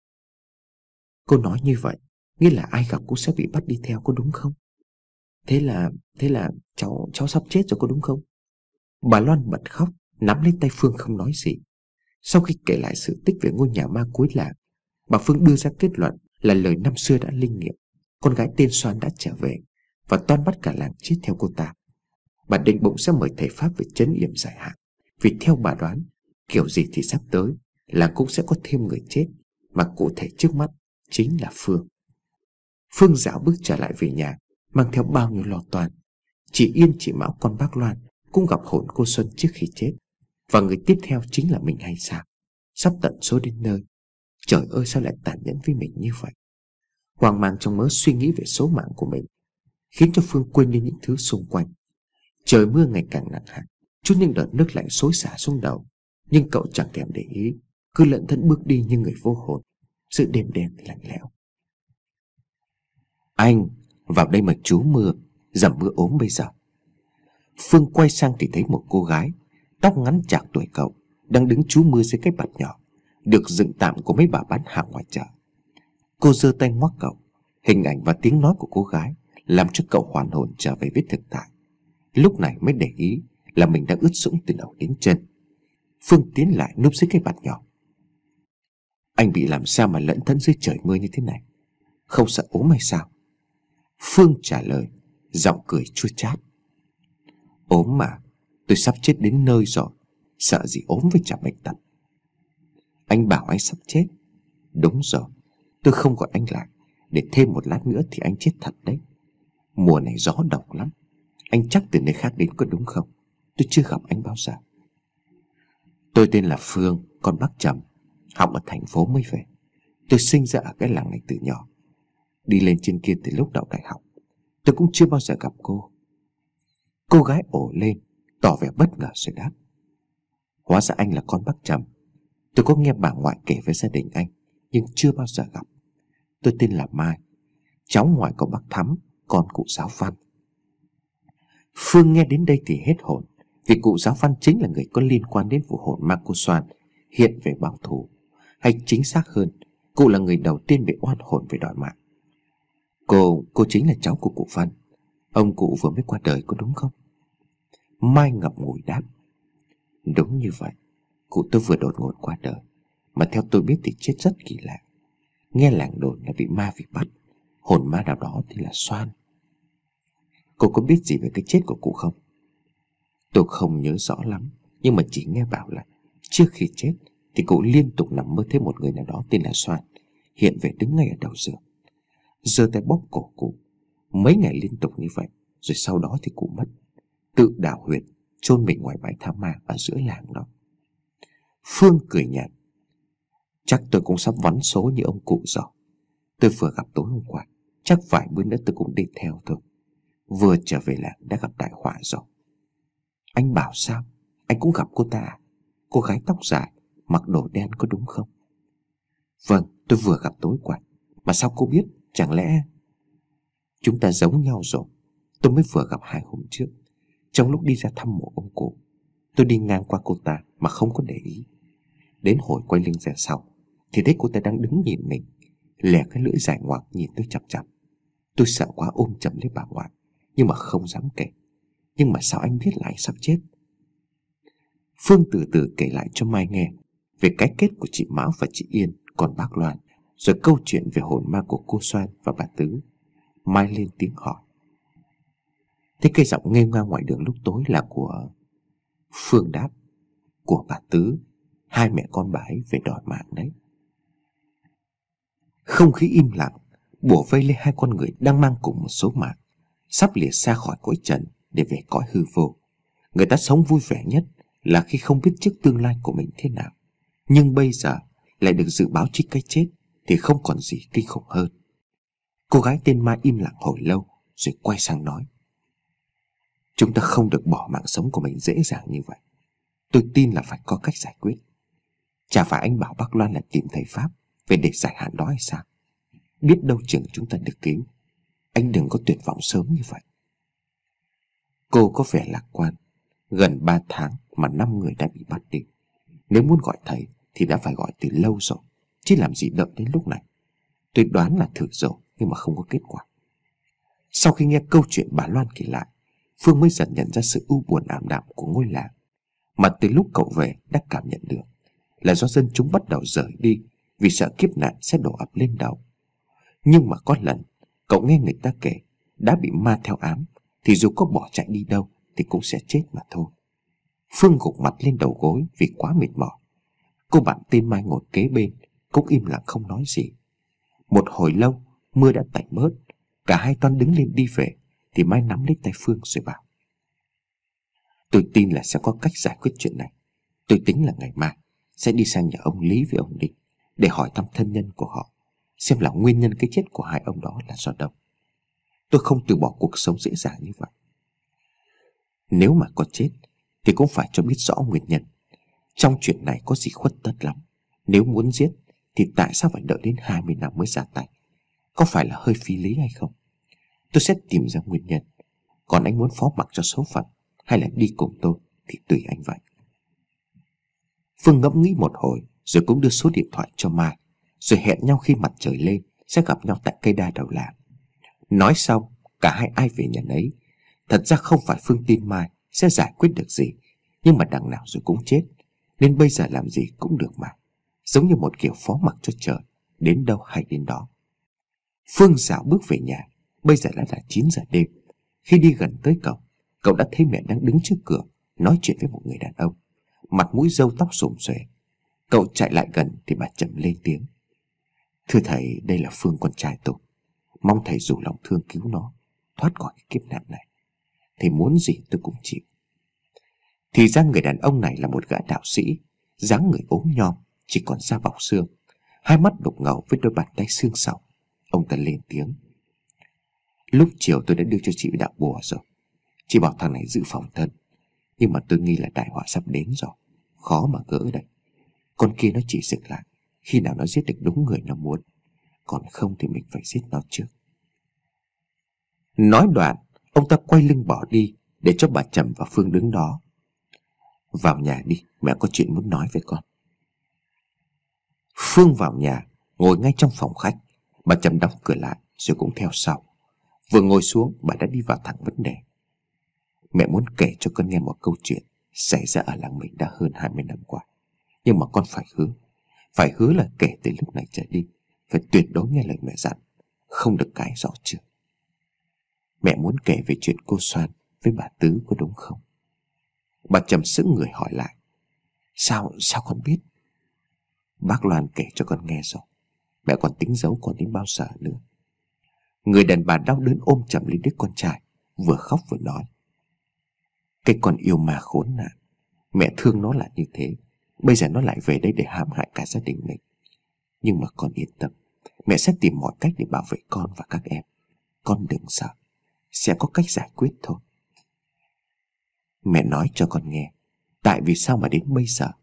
Cô nói như vậy nghĩa là ai gặp cũng sẽ bị bắt đi theo, có đúng không? Thế là Thế là cháu cháu sắp chết rồi có đúng không? Bà Loan bật khóc, nắm lấy tay Phương không nói gì. Sau khi kể lại sự tích về ngôi nhà ma cuối làng, bà Phương đưa ra kết luận là lời năm xưa đã linh nghiệm. Con gái tên Soan đã trở về và toan bắt cả làng chết theo cô ta. Bà định bụng sẽ mời thầy pháp về trấn yểm giải hạn, vì theo bà đoán, kiểu gì thì sắp tới làng cũng sẽ có thêm người chết, mà cụ thể trước mắt chính là Phương. Phương dạo bước trở lại về nhà, mang theo bao nhiêu lo toan. Chị Yên, chị Mão, con bác Loan cũng gặp hồn cô Xuân trước khi chết. Và người tiếp theo chính là mình hay sao? Sắp tận số đến nơi, trời ơi sao lại tàn nhẫn với mình như vậy. Hoang mang trong mớ suy nghĩ về số mạng của mình, khiến cho Phương quên đi những thứ xung quanh. Trời mưa ngày càng nặng hạt, chút những đợt nước lạnh xối xả xuống đầu. Nhưng cậu chẳng thèm để ý, cứ lận thân bước đi như người vô hồn giữa đêm đen lạnh lẽo. Anh vào đây mà trú mưa, dầm mưa ốm bây giờ. Phương quay sang thì thấy một cô gái tóc ngắn chạc tuổi cậu đang đứng trú mưa dưới cái bạt nhỏ được dựng tạm của mấy bà bán hàng ngoài chợ. Cô giơ tay ngoắc cậu. Hình ảnh và tiếng nói của cô gái làm cho cậu hoàn hồn trở về với thực tại. Lúc này mới để ý là mình đã ướt sũng từ đầu đến chân. Phương tiến lại núp dưới cái bạt nhỏ. Anh bị làm sao mà lẫn thẫn dưới trời mưa như thế này? Không sợ ốm hay sao? Phương trả lời, giọng cười chua chát. Ốm mà, tôi sắp chết đến nơi rồi, sợ gì ốm với chả bệnh tật. Anh bảo anh sắp chết. Đúng rồi, tôi không gọi anh lại, để thêm một lát nữa thì anh chết thật đấy. Mùa này gió độc lắm. Anh chắc từ nơi khác đến có đúng không? Tôi chưa gặp anh bao giờ. Tôi tên là Phương, con bác Trầm, học ở thành phố mới về. Tôi sinh ra ở cái làng này từ nhỏ, đi lên trên kia từ lúc đậu đại học. Tôi cũng chưa bao giờ gặp cô. Cô gái ồ lên, tỏ vẻ bất ngờ rồi đáp. Hóa ra anh là con bác Trầm. Tôi có nghe bà ngoại kể với gia đình anh, nhưng chưa bao giờ gặp. Tôi tên là Mai, cháu ngoại của bác Thắm, con cụ giáo văn. Phương nghe đến đây thì hết hồn, vì cụ giáo văn chính là người có liên quan đến vụ hồn ma cô Soan hiện về báo thù. Hay chính xác hơn, cụ là người đầu tiên bị oan hồn về đòi mạng. Cô, cô chính là cháu của cụ Văn. Ông cụ vừa mới qua đời có đúng không? Mai ngậm ngùi đáp. Đúng như vậy. Cụ tôi vừa đột ngột qua đời, mà theo tôi biết thì chết rất kỳ lạ. Nghe làng đồn là bị ma vì bắt, hồn ma nào đó thì là Soan. Cô có biết gì về cái chết của cụ không? Tôi không nhớ rõ lắm, nhưng mà chỉ nghe bảo là trước khi chết thì cụ liên tục nằm mơ thấy một người nào đó tên là Soan hiện về đứng ngay ở đầu giường, giơ tay bóp cổ cụ. Mấy ngày liên tục như vậy, rồi sau đó thì cụ mất, tự đào huyệt chôn mình ngoài bãi tha ma ở giữa làng đó. Phương cười nhạt. Chắc tôi cũng sắp vắn số như ông cụ rồi. Tôi vừa gặp tối hôm qua, chắc vài bữa nữa tôi cũng đi theo thôi. Vừa trở về làng đã gặp đại họa rồi. Anh bảo sao? Anh cũng gặp cô ta à? cô gái tóc dài, mặc đồ đen có đúng không? Vâng, tôi vừa gặp tối qua. Mà sao cô biết? Chẳng lẽ... Chúng ta giống nhau rồi. Tôi mới vừa gặp hai hôm trước. Trong lúc đi ra thăm mộ ông cụ, tôi đi ngang qua cô ta mà không có để ý. Đến hồi quay lưng ra sau thì thấy cô ta đang đứng nhìn mình, lè cái lưỡi dài ngoạc nhìn tôi chằm chằm. Tôi sợ quá ôm chầm lấy bà ngoại, nhưng mà không dám kể. Nhưng mà sao anh biết là anh sắp chết? Phương từ từ kể lại cho Mai nghe về cái kết của chị Mão và chị Yên, còn bác Loan, rồi câu chuyện về hồn ma của cô Soan và bà Tứ. Mai lên tiếng hỏi. Thế cây giọng nghêu ngao ngoài đường lúc tối là của... Phương đáp. Của bà Tứ. Hai mẹ con bà ấy về đòi mạng đấy. Không khí im lặng bủa vây lên hai con người đang mang cùng một số mạng, sắp lìa xa khỏi cõi trần để về cõi hư vô. Người ta sống vui vẻ nhất là khi không biết trước tương lai của mình thế nào, nhưng bây giờ lại được dự báo trước cái chết thì không còn gì kinh khủng hơn. Cô gái tên Mai im lặng hồi lâu rồi quay sang nói. Chúng ta không được bỏ mạng sống của mình dễ dàng như vậy. Tôi tin là phải có cách giải quyết. Chả phải anh bảo bác Loan là tìm thầy Pháp về để giải hạn đó hay sao? Biết đâu chừng chúng ta được cứu. Anh đừng có tuyệt vọng sớm như vậy. Cô có vẻ lạc quan. Gần ba tháng mà năm người đã bị bắt đi. Nếu muốn gọi thầy thì đã phải gọi từ lâu rồi, chứ làm gì đợi đến lúc này. Tôi đoán là thử rồi nhưng mà không có kết quả. Sau khi nghe câu chuyện bà Loan kể lại, Phương mới dần nhận ra sự u buồn ảm đạm của ngôi làng mà từ lúc cậu về đã cảm nhận được là do dân chúng bắt đầu rời đi vì sợ kiếp nạn sẽ đổ ập lên đầu. Nhưng mà có lần cậu nghe người ta kể đã bị ma theo ám thì dù có bỏ chạy đi đâu thì cũng sẽ chết mà thôi. Phương gục mặt lên đầu gối vì quá mệt mỏi. Cô bạn tên Mai ngồi kế bên cũng im lặng không nói gì. Một hồi lâu mưa đã tạnh bớt, cả hai toan đứng lên đi về thì Mai nắm lấy tay Phương rồi bảo. Tôi tin là sẽ có cách giải quyết chuyện này. Tôi tính là ngày mai sẽ đi sang nhà ông Lý với ông Định để hỏi thăm thân nhân của họ, xem là nguyên nhân cái chết của hai ông đó là do đâu. Tôi không từ bỏ cuộc sống dễ dàng như vậy. Nếu mà có chết thì cũng phải cho biết rõ nguyên nhân. Trong chuyện này có gì khuất tất lắm. Nếu muốn giết thì tại sao phải đợi đến hai mươi năm mới ra tay? Có phải là hơi phi lý hay không? Tôi sẽ tìm ra nguyên nhân. Còn anh muốn phó mặc cho số phận hay là đi cùng tôi thì tùy anh vậy. Phương ngẫm nghĩ một hồi rồi cũng đưa số điện thoại cho Mai, rồi hẹn nhau khi mặt trời lên sẽ gặp nhau tại cây đa đầu làng. Nói xong cả hai ai về nhà nấy. Thật ra không phải Phương tin Mai sẽ giải quyết được gì, nhưng mà đằng nào rồi cũng chết, nên bây giờ làm gì cũng được mà. Giống như một kiểu phó mặc cho trời, đến đâu hay đến đó. Phương dạo bước về nhà. Bây giờ đã là chín giờ đêm. Khi đi gần tới cổng, cậu đã thấy mẹ đang đứng trước cửa nói chuyện với một người đàn ông, mặt mũi râu tóc xồm xuề. Cậu chạy lại gần thì bà Trầm lên tiếng. Thưa thầy, đây là Phương con trai tôi. Mong thầy dù lòng thương cứu nó thoát khỏi cái kiếp nạn này. Thầy muốn gì tôi cũng chịu. Thì ra người đàn ông này là một gã đạo sĩ, dáng người ốm nhom, chỉ còn da bọc xương, hai mắt đục ngầu với đôi bàn tay xương sầu. Ông ta lên tiếng. Lúc chiều tôi đã đưa cho chị đạo bùa rồi. Chị bảo thằng này giữ phòng thân, nhưng mà tôi nghi là đại họa sắp đến rồi, khó mà gỡ đây. Con kia nó chỉ dừng lại khi nào nó giết được đúng người nó muốn, còn không thì mình phải giết nó trước. Nói đoạn, ông ta quay lưng bỏ đi để cho bà Trầm và Phương đứng đó. Vào nhà đi, mẹ có chuyện muốn nói với con. Phương vào nhà, ngồi ngay trong phòng khách. Bà Trầm đóng cửa lại rồi cũng theo sau. Vừa ngồi xuống, bà đã đi vào thẳng vấn đề. Mẹ muốn kể cho con nghe một câu chuyện xảy ra ở làng mình đã hơn hai mươi năm qua. Nhưng mà con phải hứa, phải hứa là kể từ lúc này trở đi phải tuyệt đối nghe lời mẹ dặn, không được cãi rõ chưa. Mẹ muốn kể về chuyện cô Soan với bà Tứ có đúng không? Bà Trầm sững người hỏi lại. Sao, sao con biết? Bác Loan kể cho con nghe rồi. Mẹ còn tính giấu con đến bao giờ nữa. Người đàn bà đau đớn ôm chầm lấy đứa con trai, vừa khóc vừa nói. Cái con yêu ma khốn nạn, mẹ thương nó là như thế, bây giờ nó lại về đây để hãm hại cả gia đình mình. Nhưng mà con yên tâm, mẹ sẽ tìm mọi cách để bảo vệ con và các em. Con đừng sợ, sẽ có cách giải quyết thôi. Mẹ nói cho con nghe, tại vì sao mà đến bây giờ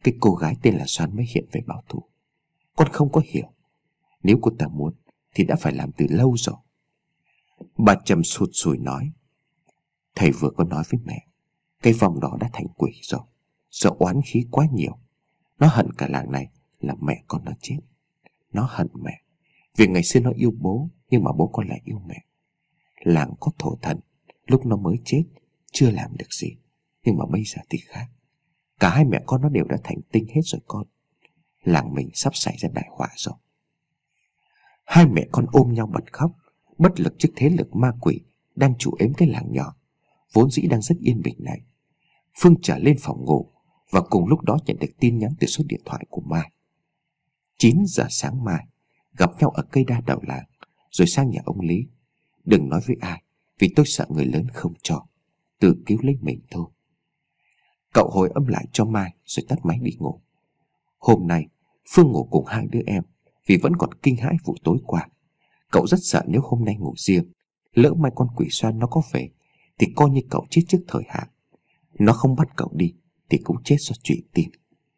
cái cô gái tên là Xoan mới hiện về báo thù. Con không có hiểu. Nếu cô ta muốn thì đã phải làm từ lâu rồi. Bà Trầm sụt sùi nói: Thầy vừa có nói với mẹ, cái vong đó đã thành quỷ rồi. Sợ oán khí quá nhiều. Nó hận cả làng này là mẹ con nó chết. Nó hận mẹ vì ngày xưa nó yêu bố, nhưng mà bố con lại yêu mẹ. Làng có thổ thần, lúc nó mới chết chưa làm được gì, nhưng mà bây giờ thì khác. Cả hai mẹ con nó đều đã thành tinh hết rồi con. Làng mình sắp xảy ra đại họa rồi. Hai mẹ con ôm nhau bật khóc, bất lực trước thế lực ma quỷ đang chủ ếm cái làng nhỏ vốn dĩ đang rất yên bình này. Phương trở lên phòng ngủ và cùng lúc đó nhận được tin nhắn từ số điện thoại của Mai. Chín giờ sáng mai gặp nhau ở cây đa đầu làng, rồi sang nhà ông Lý. Đừng nói với ai, vì tôi sợ người lớn không cho. Tự cứu lấy mình thôi. Cậu hồi âm lại cho Mai rồi tắt máy đi ngủ. Hôm nay Phương ngủ cùng hai đứa em vì vẫn còn kinh hãi vụ tối qua. Cậu rất sợ nếu hôm nay ngủ riêng, lỡ mai con quỷ Xoan nó có về thì coi như cậu chết trước thời hạn. Nó không bắt cậu đi thì cũng chết do trụy tim.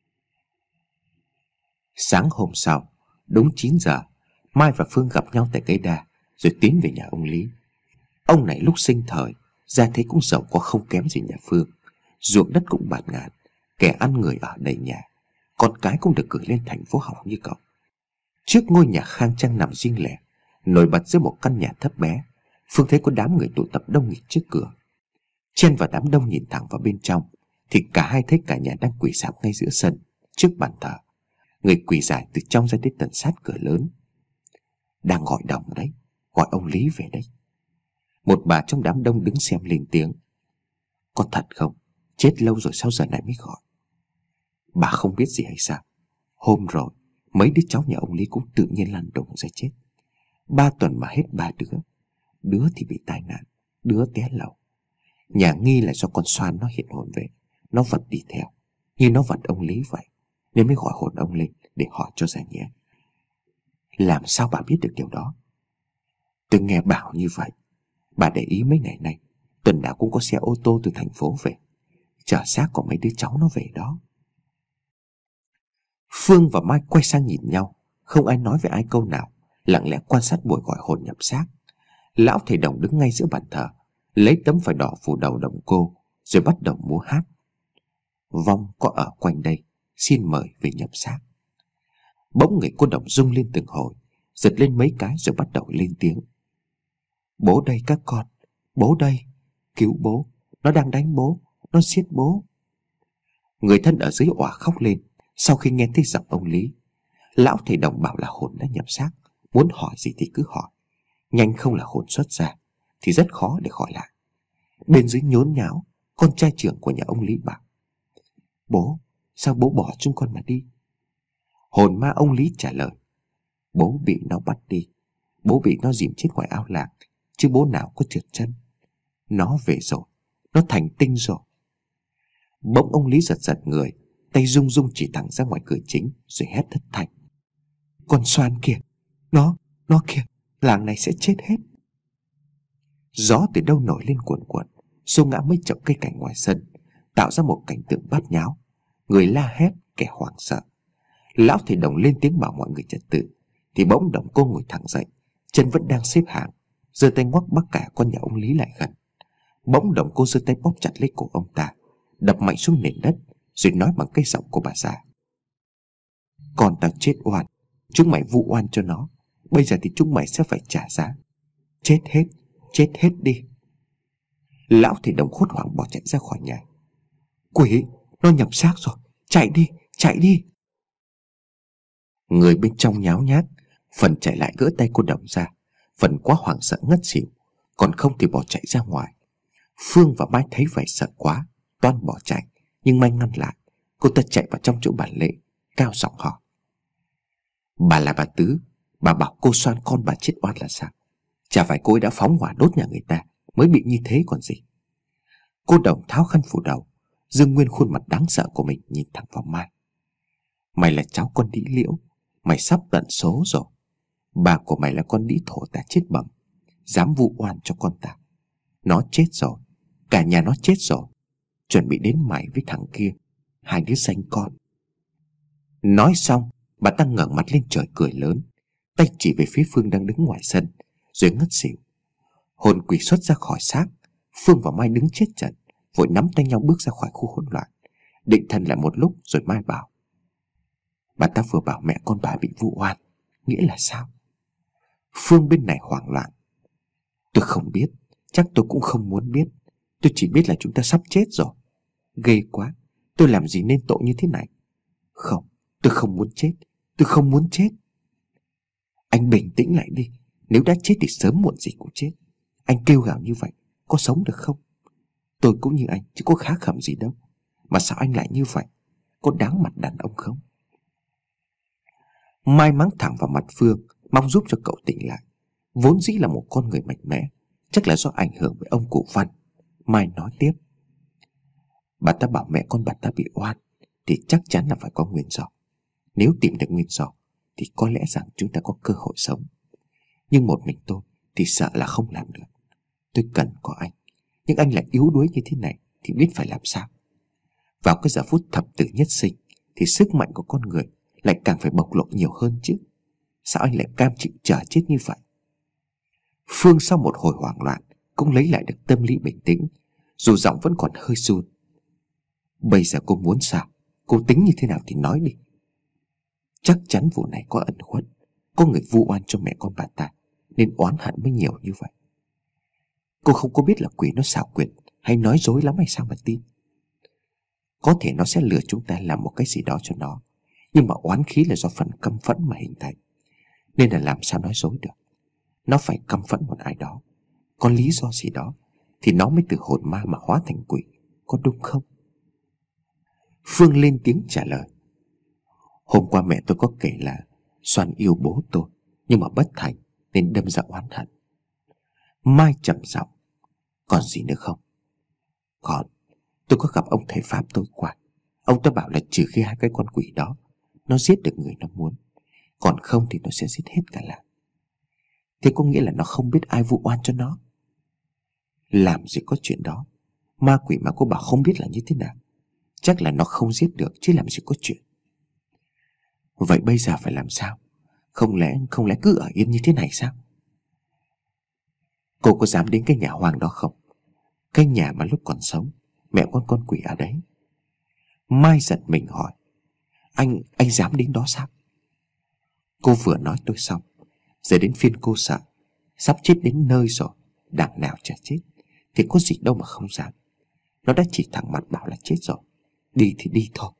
Sáng hôm sau, đúng chín giờ, Mai và Phương gặp nhau tại cây đa rồi tiến về nhà ông Lý. Ông này lúc sinh thời ra thế cũng giàu có không kém gì nhà Phương. Ruộng đất cũng bạt ngàn, kẻ ăn người ở đầy nhà. Con cái cũng được gửi lên thành phố học như cậu. Trước ngôi nhà khang trang nằm riêng lẻ, nổi bật giữa một căn nhà thấp bé, Phương thấy có đám người tụ tập đông nghịt trước cửa. Chen vào đám đông nhìn thẳng vào bên trong thì cả hai thấy cả nhà đang quỳ sạp ngay giữa sân, trước bàn thờ. Người quỳ dài từ trong ra đến tận sát cửa lớn. Đang gọi đồng đấy, gọi ông Lý về đây. Một bà trong đám đông đứng xem lên tiếng: Có thật không? Chết lâu rồi sao giờ này mới gọi? Bà không biết gì hay sao? Hôm rồi mấy đứa cháu nhà ông Lý cũng tự nhiên lăn đùng ra chết. Ba tuần mà hết ba đứa. Đứa thì bị tai nạn, đứa té lầu. Nhà nghi là do con Xoan nó hiện hồn về. Nó vật đi theo, như nó vật ông Lý vậy, nên mới gọi hồn ông lên để hỏi cho ra nhé. Làm sao bà biết được điều đó? Tôi nghe bảo như vậy. Bà để ý mấy ngày nay tuần nào cũng có xe ô tô từ thành phố về, chở xác của mấy đứa cháu nó về đó. Phương và Mai quay sang nhìn nhau, không ai nói với ai câu nào, lặng lẽ quan sát buổi gọi hồn nhập xác. Lão thầy đồng đứng ngay giữa bàn thờ, lấy tấm vải đỏ phủ đầu đồng cô, rồi bắt đầu múa hát: Vong có ở quanh đây, xin mời về nhập xác. Bỗng người cô đồng rung lên từng hồi, giật lên mấy cái rồi bắt đầu lên tiếng: Bố đây các con, bố đây, cứu bố, nó đang đánh bố, nó giết bố. Người thân ở dưới òa khóc lên sau khi nghe thấy giọng ông Lý. Lão thầy đồng bảo là hồn đã nhập xác, muốn hỏi gì thì cứ hỏi, nhanh không là hồn xuất ra thì rất khó để gọi lại. Bên dưới nhốn nháo, con trai trưởng của nhà ông Lý bảo: Bố, sao bố bỏ chúng con mà đi? Hồn ma ông Lý trả lời: Bố bị nó bắt đi, bố bị nó dìm chết ngoài ao làng, chứ bố nào có trượt chân. Nó về rồi, nó thành tinh rồi. Bỗng ông Lý giật giật người, tay rung rung chỉ thẳng ra ngoài cửa chính, rồi hét thất thanh: Con Xoan kìa, nó, nó kìa, làng này sẽ chết hết. Gió từ đâu nổi lên cuồn cuộn, xô ngã mấy chậu cây cảnh ngoài sân, tạo ra một cảnh tượng bát nháo. Người la hét, kẻ hoảng sợ. Lão thầy đồng lên tiếng bảo mọi người trật tự, thì bỗng đồng cô ngồi thẳng dậy, chân vẫn đang xếp hàng, giơ tay ngoắc bắt cả con nhà ông Lý lại gần. Bỗng đồng cô giơ tay bóp chặt lấy cổ ông ta, đập mạnh xuống nền đất, rồi nói bằng cái giọng của bà già: Con tao chết oan, chúng mày vu oan cho nó, bây giờ thì chúng mày sẽ phải trả giá. Chết hết, chết hết đi. Lão thầy đồng hốt hoảng bỏ chạy ra khỏi nhà. Quỷ, nó nhập xác rồi, chạy đi, chạy đi. Người bên trong nháo nhác, phần chạy lại gỡ tay cô đồng ra, phần quá hoảng sợ ngất xỉu, còn không thì bỏ chạy ra ngoài. Phương và Mai thấy vậy sợ quá, toan bỏ chạy, nhưng Mai ngăn lại. Cô ta chạy vào trong chỗ bà Lệ, cao giọng hỏi: Bà là bà Tứ, bà bảo cô Xoan con bà chết oan là sao? Chả phải cô ấy đã phóng hỏa đốt nhà người ta mới bị như thế còn gì? Cô đồng tháo khăn phủ đầu, dương nguyên khuôn mặt đáng sợ của mình nhìn thẳng vào Mai. Mày là cháu con đĩ liễu, mày sắp tận số rồi. Bà của mày là con đĩ thổ ta chết bẩm, dám vu oan cho con ta. Nó chết rồi, cả nhà nó chết rồi. Chuẩn bị đến mày với thằng kia, hai đứa sanh con. Nói xong, bà ta ngẩng mặt lên trời cười lớn, tay chỉ về phía Phương đang đứng ngoài sân, rồi ngất xỉu. Hồn quỷ xuất ra khỏi xác. Phương và Mai đứng chết trận, vội nắm tay nhau bước ra khỏi khu hỗn loạn, định thần lại một lúc rồi Mai bảo: bà ta vừa bảo mẹ con bà bị vu oan, nghĩa là sao? Phương bên này hoảng loạn: tôi không biết, chắc tôi cũng không muốn biết. Tôi chỉ biết là chúng ta sắp chết rồi. Ghê quá, tôi làm gì nên tội như thế này? Không, tôi không muốn chết, tôi không muốn chết. Anh bình tĩnh lại đi, nếu đã chết thì sớm muộn gì cũng chết. Anh kêu gào như vậy, có sống được không? Tôi cũng như anh, chứ có khá khẩm gì đâu. Mà sao anh lại như vậy? Có đáng mặt đàn ông không? Mai mắng thẳng vào mặt Phương, mong giúp cho cậu tỉnh lại. Vốn dĩ là một con người mạnh mẽ, chắc là do ảnh hưởng với ông cụ Văn. Mai nói tiếp: bà ta bảo mẹ con bà ta bị oan thì chắc chắn là phải có nguyên do. Nếu tìm được nguyên do thì có lẽ rằng chúng ta có cơ hội sống. Nhưng một mình tôi thì sợ là không làm được. Tôi cần có anh, nhưng anh lại yếu đuối như thế này thì biết phải làm sao. Vào cái giờ phút thập tử nhất sinh thì sức mạnh của con người lại càng phải bộc lộ nhiều hơn chứ. Sao anh lại cam chịu chờ chết như vậy? Phương sau một hồi hoảng loạn cũng lấy lại được tâm lý bình tĩnh, dù giọng vẫn còn hơi run. Bây giờ cô muốn sao? Cô tính như thế nào thì nói đi. Chắc chắn vụ này có ẩn khuất, có người vu oan cho mẹ con bà ta, nên oán hận mới nhiều như vậy. Cô không có biết là quỷ nó xảo quyệt hay nói dối lắm hay sao mà tin. Có thể nó sẽ lừa chúng ta làm một cái gì đó cho nó, nhưng mà oán khí là do phần căm phẫn mà hình thành, nên là làm sao nói dối được. Nó phải căm phẫn một ai đó, có lý do gì đó, thì nó mới từ hồn ma mà hóa thành quỷ, có đúng không? Phương lên tiếng trả lời: hôm qua mẹ tôi có kể là Soan yêu bố tôi, nhưng mà bất thành nên đâm ra oán hận. Mai trầm giọng: còn gì nữa không? Còn, tôi có gặp ông thầy Pháp tối qua. Ông ta bảo là trừ khi hai cái con quỷ đó nó giết được người nó muốn, còn không thì nó sẽ giết hết cả làng. Thế có nghĩa là nó không biết ai vu oan cho nó? Làm gì có chuyện đó. Ma quỷ mà cô bảo không biết là như thế nào. Chắc là nó không giết được chứ làm gì có chuyện. Vậy bây giờ phải làm sao? Không lẽ không lẽ cứ ở yên như thế này sao? Cô có dám đến cái nhà hoang đó không? Cái nhà mà lúc còn sống mẹ con con quỷ ở đấy. Mai giật mình hỏi: Anh, anh dám đến đó sao? Cô vừa nói tôi xong, giờ đến phiên cô sợ. Sắp chết đến nơi rồi, đằng nào chả chết, thì có gì đâu mà không dám. Nó đã chỉ thẳng mặt bảo là chết rồi. Đi thì đi thôi.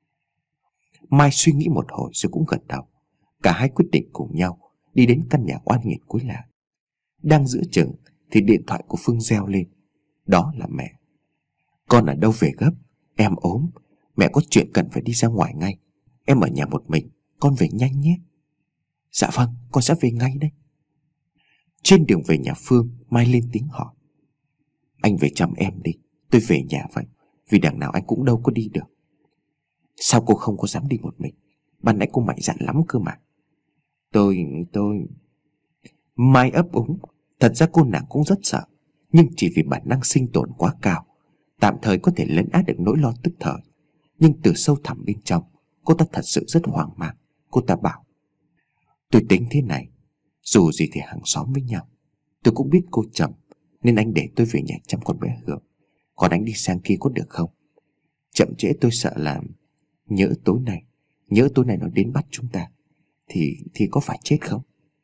Mai suy nghĩ một hồi rồi cũng gật đầu. Cả hai quyết định cùng nhau đi đến căn nhà oan nghiệt cuối làng. Đang giữa chừng thì điện thoại của Phương reo lên. Đó là mẹ. Con ở đâu về gấp? Em ốm, mẹ có chuyện cần phải đi ra ngoài ngay. Em ở nhà một mình, con về nhanh nhé. Dạ vâng, con sẽ về ngay đây. Trên đường về nhà Phương, Mai lên tiếng hỏi: anh về chăm em đi, tôi về nhà vậy, vì đằng nào anh cũng đâu có đi được. Sao cô không có dám đi một mình? Ban nãy cô mạnh dạn lắm cơ mà. Tôi, tôi... Mai ấp úng. Thật ra cô nàng cũng rất sợ, nhưng chỉ vì bản năng sinh tồn quá cao, tạm thời có thể lấn át được nỗi lo tức thời. Nhưng từ sâu thẳm bên trong, cô ta thật sự rất hoang mang. Cô ta bảo: tôi tính thế này, dù gì thì hàng xóm với nhau. Tôi cũng biết cô Trầm, nên anh để tôi về nhà chăm con bé Hương. Còn anh đi sang kia có được không? Chậm trễ tôi sợ là Nhỡ tối nay Nhỡ tối nay nó đến bắt chúng ta Thì thì có phải chết không?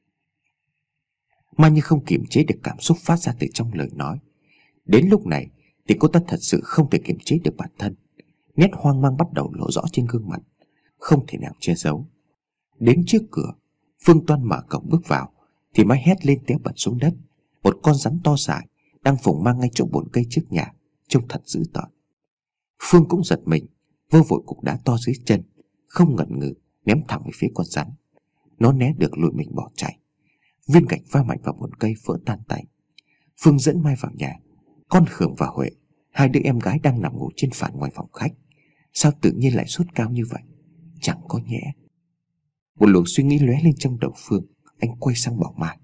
Mai như không kiềm chế được cảm xúc phát ra từ trong lời nói. Đến lúc này thì cô ta thật sự không thể kiềm chế được bản thân. Nét hoang mang bắt đầu lộ rõ trên gương mặt, không thể nào che giấu. Đến trước cửa, Phương Toan mở cổng bước vào thì Mai hét lên té bật xuống đất. Một con rắn to dài đang phồng mang ngay chỗ bồn cây trước nhà, trông thật dữ tợn. Phương cũng giật mình, vơ vội cục đá to dưới chân, không ngần ngừ ném thẳng về phía con rắn. Nó né được lùi mình bỏ chạy. Viên gạch va mạnh vào bồn cây vỡ tan tành. Phương dẫn Mai vào nhà. Con Hường và Huệ, hai đứa em gái đang nằm ngủ trên phản ngoài phòng khách. Sao tự nhiên lại sốt cao như vậy? Chẳng có nhẽ. Một luồng suy nghĩ lóe lên trong đầu Phương. Anh quay sang bảo Mai: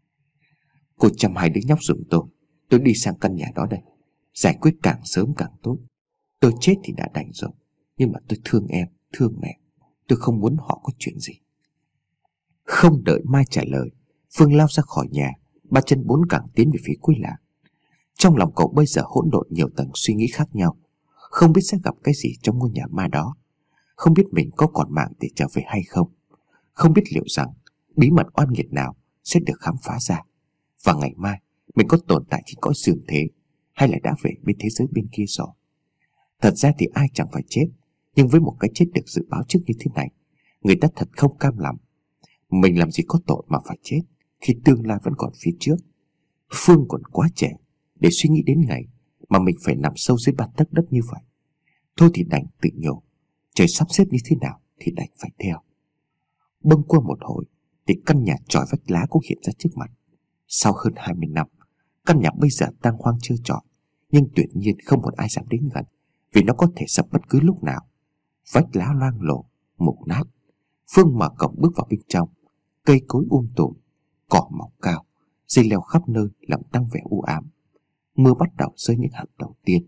cô chăm hai đứa nhóc giùm tôi. Tôi đi sang căn nhà đó đây. Giải quyết càng sớm càng tốt. Tôi chết thì đã đành rồi, nhưng mà tôi thương em, thương mẹ. Tôi không muốn họ có chuyện gì. Không đợi Mai trả lời, Phương lao ra khỏi nhà, ba chân bốn cẳng tiến về phía cuối làng. Trong lòng cậu bây giờ hỗn độn nhiều tầng suy nghĩ khác nhau. Không biết sẽ gặp cái gì trong ngôi nhà ma đó. Không biết mình có còn mạng để trở về hay không. Không biết liệu rằng bí mật oan nghiệt nào sẽ được khám phá ra, và ngày mai mình có tồn tại trên cõi dương thế, hay là đã về bên thế giới bên kia rồi. Thật ra thì ai chẳng phải chết, nhưng với một cái chết được dự báo trước như thế này, người ta thật không cam lòng. Mình làm gì có tội mà phải chết khi tương lai vẫn còn phía trước. Phương còn quá trẻ để suy nghĩ đến ngày mà mình phải nằm sâu dưới ba tấc đất như vậy. Thôi thì đành tự nhủ, trời sắp xếp như thế nào thì đành phải theo. Bâng qua một hồi thì căn nhà tròi vách lá cũng hiện ra trước mặt. Sau hơn hai mươi năm, căn nhà bây giờ tang hoang trơ trọi, nhưng tuyệt nhiên không một ai dám đến gần, vì nó có thể sập bất cứ lúc nào. Vách lá loang lổ, mục nát. Phương mở cổng bước vào bên trong. Cây cối um tùm, cỏ mọc cao, dây leo khắp nơi làm tăng vẻ u ám. Mưa bắt đầu rơi những hạt đầu tiên.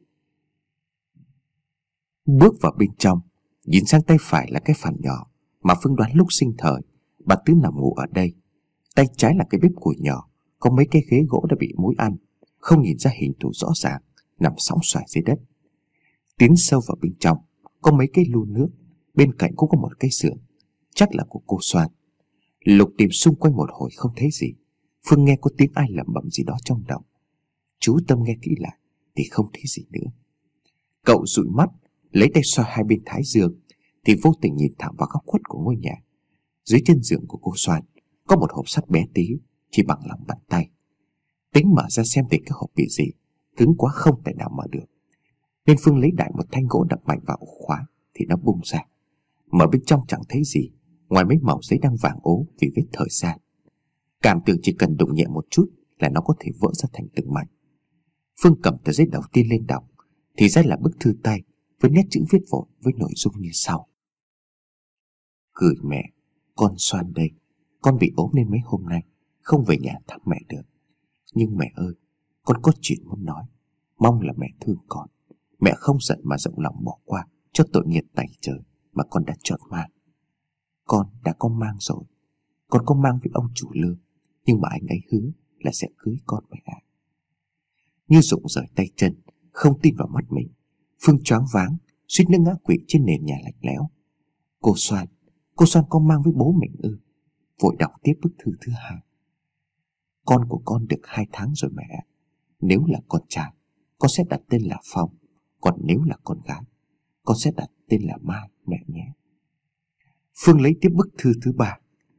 Bước vào bên trong, nhìn sang tay phải là cái phản nhỏ mà Phương đoán lúc sinh thời bà Tứ nằm ngủ ở đây. Tay trái là cái bếp củi nhỏ, có mấy cái ghế gỗ đã bị muỗi ăn, không nhìn ra hình thù rõ ràng, nằm sóng xoài dưới đất. Tiến sâu vào bên trong, có mấy cái lu nước, bên cạnh cũng có một cái giường, chắc là của cô Soan. Lục tìm xung quanh một hồi không thấy gì. Phương nghe có tiếng ai lẩm bẩm gì đó trong đầu. Chú tâm nghe kỹ lại thì không thấy gì nữa. Cậu dụi mắt, lấy tay xoa hai bên thái dương, thì vô tình nhìn thẳng vào góc khuất của ngôi nhà. Dưới chân giường của cô Soan có một hộp sắt bé tí, chỉ bằng lòng bàn tay. Tính mở ra xem thì cái hộp bị gì, cứng quá không thể nào mở được, nên Phương lấy đại một thanh gỗ đập mạnh vào ổ khóa thì nó bung ra. Mở bên trong chẳng thấy gì ngoài mấy mẩu giấy đang vàng ố vì vết thời gian. Cảm tưởng chỉ cần đụng nhẹ một chút là nó có thể vỡ ra thành từng mảnh. Phương cầm tờ giấy đầu tiên lên đọc, thì ra là bức thư tay với nét chữ viết vội với nội dung như sau: Gửi mẹ, con Soan đây. Con bị ốm nên mấy hôm nay không về nhà thăm mẹ được. Nhưng mẹ ơi, con có chuyện muốn nói, mong là mẹ thương con. Mẹ không giận mà rộng lòng bỏ qua cho tội nghiệp tày trời mà con đã chọn mang. Con đã có mang rồi. Con có mang với ông chủ Lương, nhưng mà anh ấy hứa là sẽ cưới con mẹ ạ. Như rụng rời tay chân, không tin vào mắt mình, Phương choáng váng, suýt nữa ngã quỵ trên nền nhà lạnh lẽo. Cô Soan, cô Soan có mang với bố mình ư? Vội đọc tiếp bức thư thứ hai. Con của con được hai tháng rồi mẹ ạ. Nếu là con trai, con sẽ đặt tên là Phong. Còn nếu là con gái, con sẽ đặt tên là Mai mẹ nhé. Phương lấy tiếp bức thư thứ ba.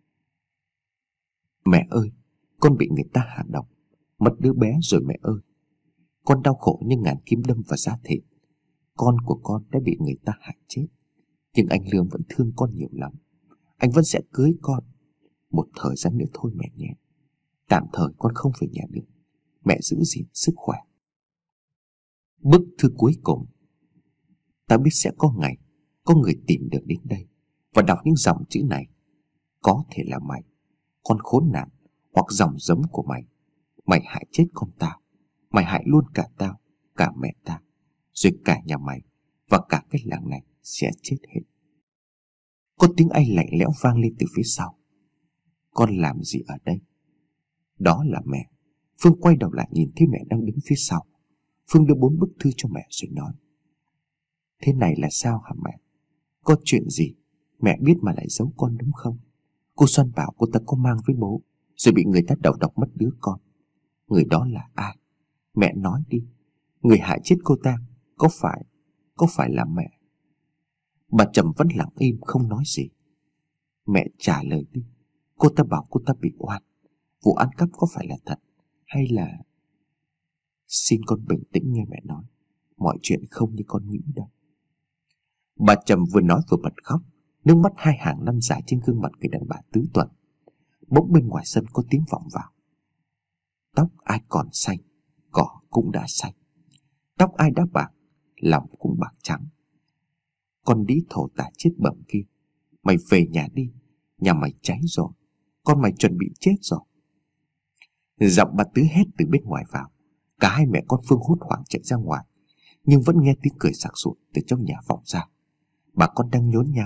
Mẹ ơi, con bị người ta hạ độc, mất đứa bé rồi mẹ ơi. Con đau khổ như ngàn kim đâm vào da thịt. Con của con đã bị người ta hại chết, nhưng anh Lương vẫn thương con nhiều lắm. Anh vẫn sẽ cưới con. Một thời gian nữa thôi mẹ nhé. Tạm thời con không về nhà được. Mẹ giữ gìn sức khỏe. Bức thư cuối cùng. Ta biết sẽ có ngày có người tìm được đến đây và đọc những dòng chữ này. Có thể là mày, con khốn nạn, hoặc dòng giống của mày. Mày hại chết con tao. Mày hại luôn cả tao, cả mẹ tao, rồi cả nhà mày, và cả cái làng này sẽ chết hết. Có tiếng ai lạnh lẽo vang lên từ phía sau. Con làm gì ở đây? Đó là mẹ. Phương quay đầu lại nhìn thấy mẹ đang đứng phía sau. Phương đưa bốn bức thư cho mẹ rồi nói: Thế này là sao hả mẹ? Có chuyện gì mẹ biết mà lại giấu con đúng không? Cô Soan bảo cô ta có mang với bố, rồi bị người ta đầu độc mất đứa con. Người đó là ai? Mẹ nói đi. Người hại chết cô ta Có phải Có phải là mẹ? Bà Trầm vẫn lặng im không nói gì. Mẹ trả lời đi. Cô ta bảo cô ta bị oan. Vụ ăn cắp có phải là thật hay là... Xin con bình tĩnh nghe mẹ nói. Mọi chuyện không như con nghĩ đâu. Bà Trầm vừa nói vừa bật khóc. Nước mắt hai hàng lăn dài trên gương mặt người đàn bà tứ tuần. Bỗng bên ngoài sân có tiếng vọng vào. Tóc ai còn xanh, cỏ cũng đã xanh. Tóc ai đã bạc, lòng cũng bạc trắng. Con đĩ thổ tả chết bẩm kia, mày về nhà đi. Nhà mày cháy rồi. Con mày chuẩn bị chết rồi. Giọng bà Tứ hét từ bên ngoài vào. Cả hai mẹ con Phương hốt hoảng chạy ra ngoài, nhưng vẫn nghe tiếng cười sặc sụa từ trong nhà vọng ra. Bà con đang nhốn nháo,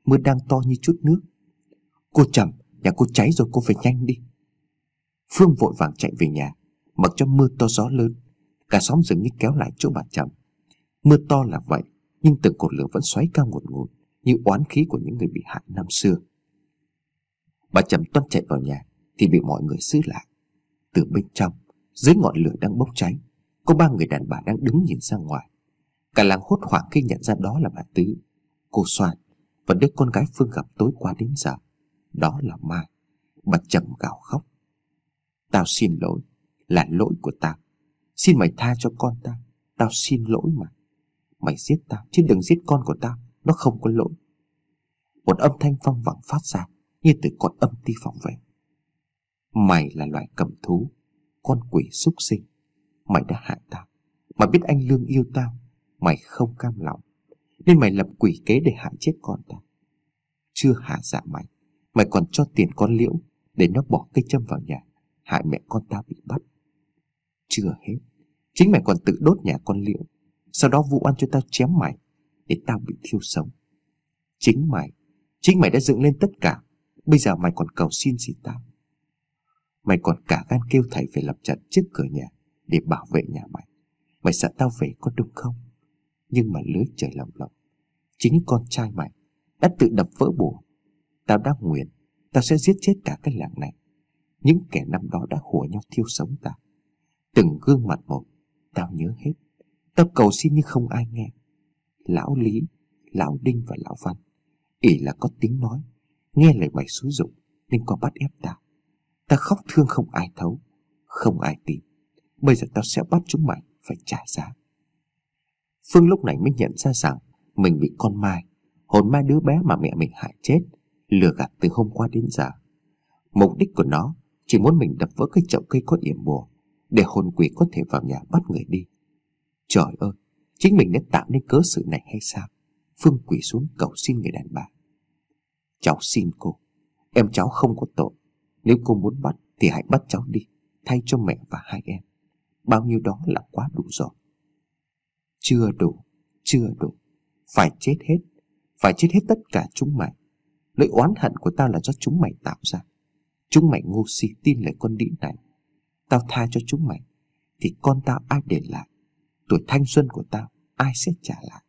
mưa đang to như chút nước. Cô Trầm, nhà cô cháy rồi, cô phải nhanh đi. Phương vội vàng chạy về nhà, mặc cho mưa to gió lớn. Cả xóm dường như kéo lại chỗ bà Trầm. Mưa to là vậy, nhưng từng cột lửa vẫn xoáy cao ngùn ngụt như oán khí của những người bị hại năm xưa. Bà Trầm toan chạy vào nhà thì bị mọi người giữ lại. Từ bên trong, dưới ngọn lửa đang bốc cháy, có ba người đàn bà đang đứng nhìn ra ngoài. Cả làng hốt hoảng khi nhận ra đó là bà Tứ, cô Soan và đứa con gái Phương gặp tối qua đến giờ. Đó là Mai. Bà Trầm gào khóc: "Tao xin lỗi, là lỗi của tao. Xin mày tha cho con tao. Tao xin lỗi mà. Mày giết tao chứ đừng giết con của tao, nó không có lỗi." Một âm thanh văng vẳng phát ra như từ con âm ti vọng về: "Mày là loài cầm thú, con quỷ súc sinh. Mày đã hại tao. Mày biết anh Lương yêu tao. Mày không cam lòng nên mày lập quỷ kế để hại chết con tao. Chưa hạ dạ mày, mày còn cho tiền con Liễu để nó bỏ cây châm vào nhà, hại mẹ con tao bị bắt. Chưa hết, chính mày còn tự đốt nhà con Liễu, sau đó vu oan cho tao chém mày để tao bị thiêu sống. Chính mày, chính mày đã dựng lên tất cả. Bây giờ mày còn cầu xin gì tao? Mày còn cả gan kêu thầy phải lập trận trước cửa nhà để bảo vệ nhà mày. Mày sợ tao về có đúng không? Nhưng mà lưới trời lồng lộng, chính con trai mày đã tự đập vỡ bùa. Tao đã nguyện tao sẽ giết chết cả cái làng này. Những kẻ năm đó đã hùa nhau thiêu sống tao. Từng gương mặt một tao nhớ hết. Tao cầu xin nhưng không ai nghe. Lão Lý, lão Đinh và lão Văn ỷ là có tiếng nói, nghe lời mày xúi giục nên có bắt ép tao. Tao khóc thương không ai thấu, không ai tìm. Bây giờ tao sẽ bắt chúng mày phải trả giá." Phương lúc này mới nhận ra rằng mình bị con Mai, hồn ma đứa bé mà mẹ mình hại chết, lừa gạt từ hôm qua đến giờ. Mục đích của nó chỉ muốn mình đập vỡ cái chậu cây có yểm bùa để hồn quỷ có thể vào nhà bắt người đi. Trời ơi, chính mình đã tạo nên cớ sự này hay sao? Phương quỳ xuống cầu xin người đàn bà: "Cháu xin cô, em cháu không có tội. Nếu cô muốn bắt thì hãy bắt cháu đi, thay cho mẹ và hai em. Bao nhiêu đó là quá đủ rồi." "Chưa đủ, chưa đủ. Phải chết hết, phải chết hết tất cả chúng mày. Nỗi oán hận của tao là do chúng mày tạo ra. Chúng mày ngu si tin lời con đĩ này. Tao tha cho chúng mày thì con tao ai để lại? Tuổi thanh xuân của tao ai sẽ trả lại?"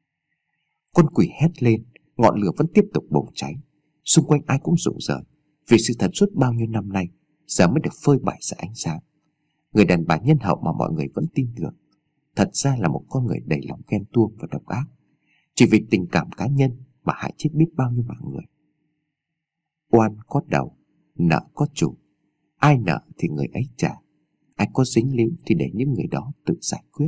Con quỷ hét lên, ngọn lửa vẫn tiếp tục bùng cháy. Xung quanh ai cũng rụng rời vì sự thật suốt bao nhiêu năm nay giờ mới được phơi bày ra ánh sáng. Người đàn bà nhân hậu mà mọi người vẫn tin tưởng thật ra là một con người đầy lòng ghen tuông và độc ác, chỉ vì tình cảm cá nhân mà hại chết biết bao nhiêu mạng người. Oan có đầu, nợ có chủ. Ai nợ thì người ấy trả. Ai có dính líu thì để những người đó tự giải quyết.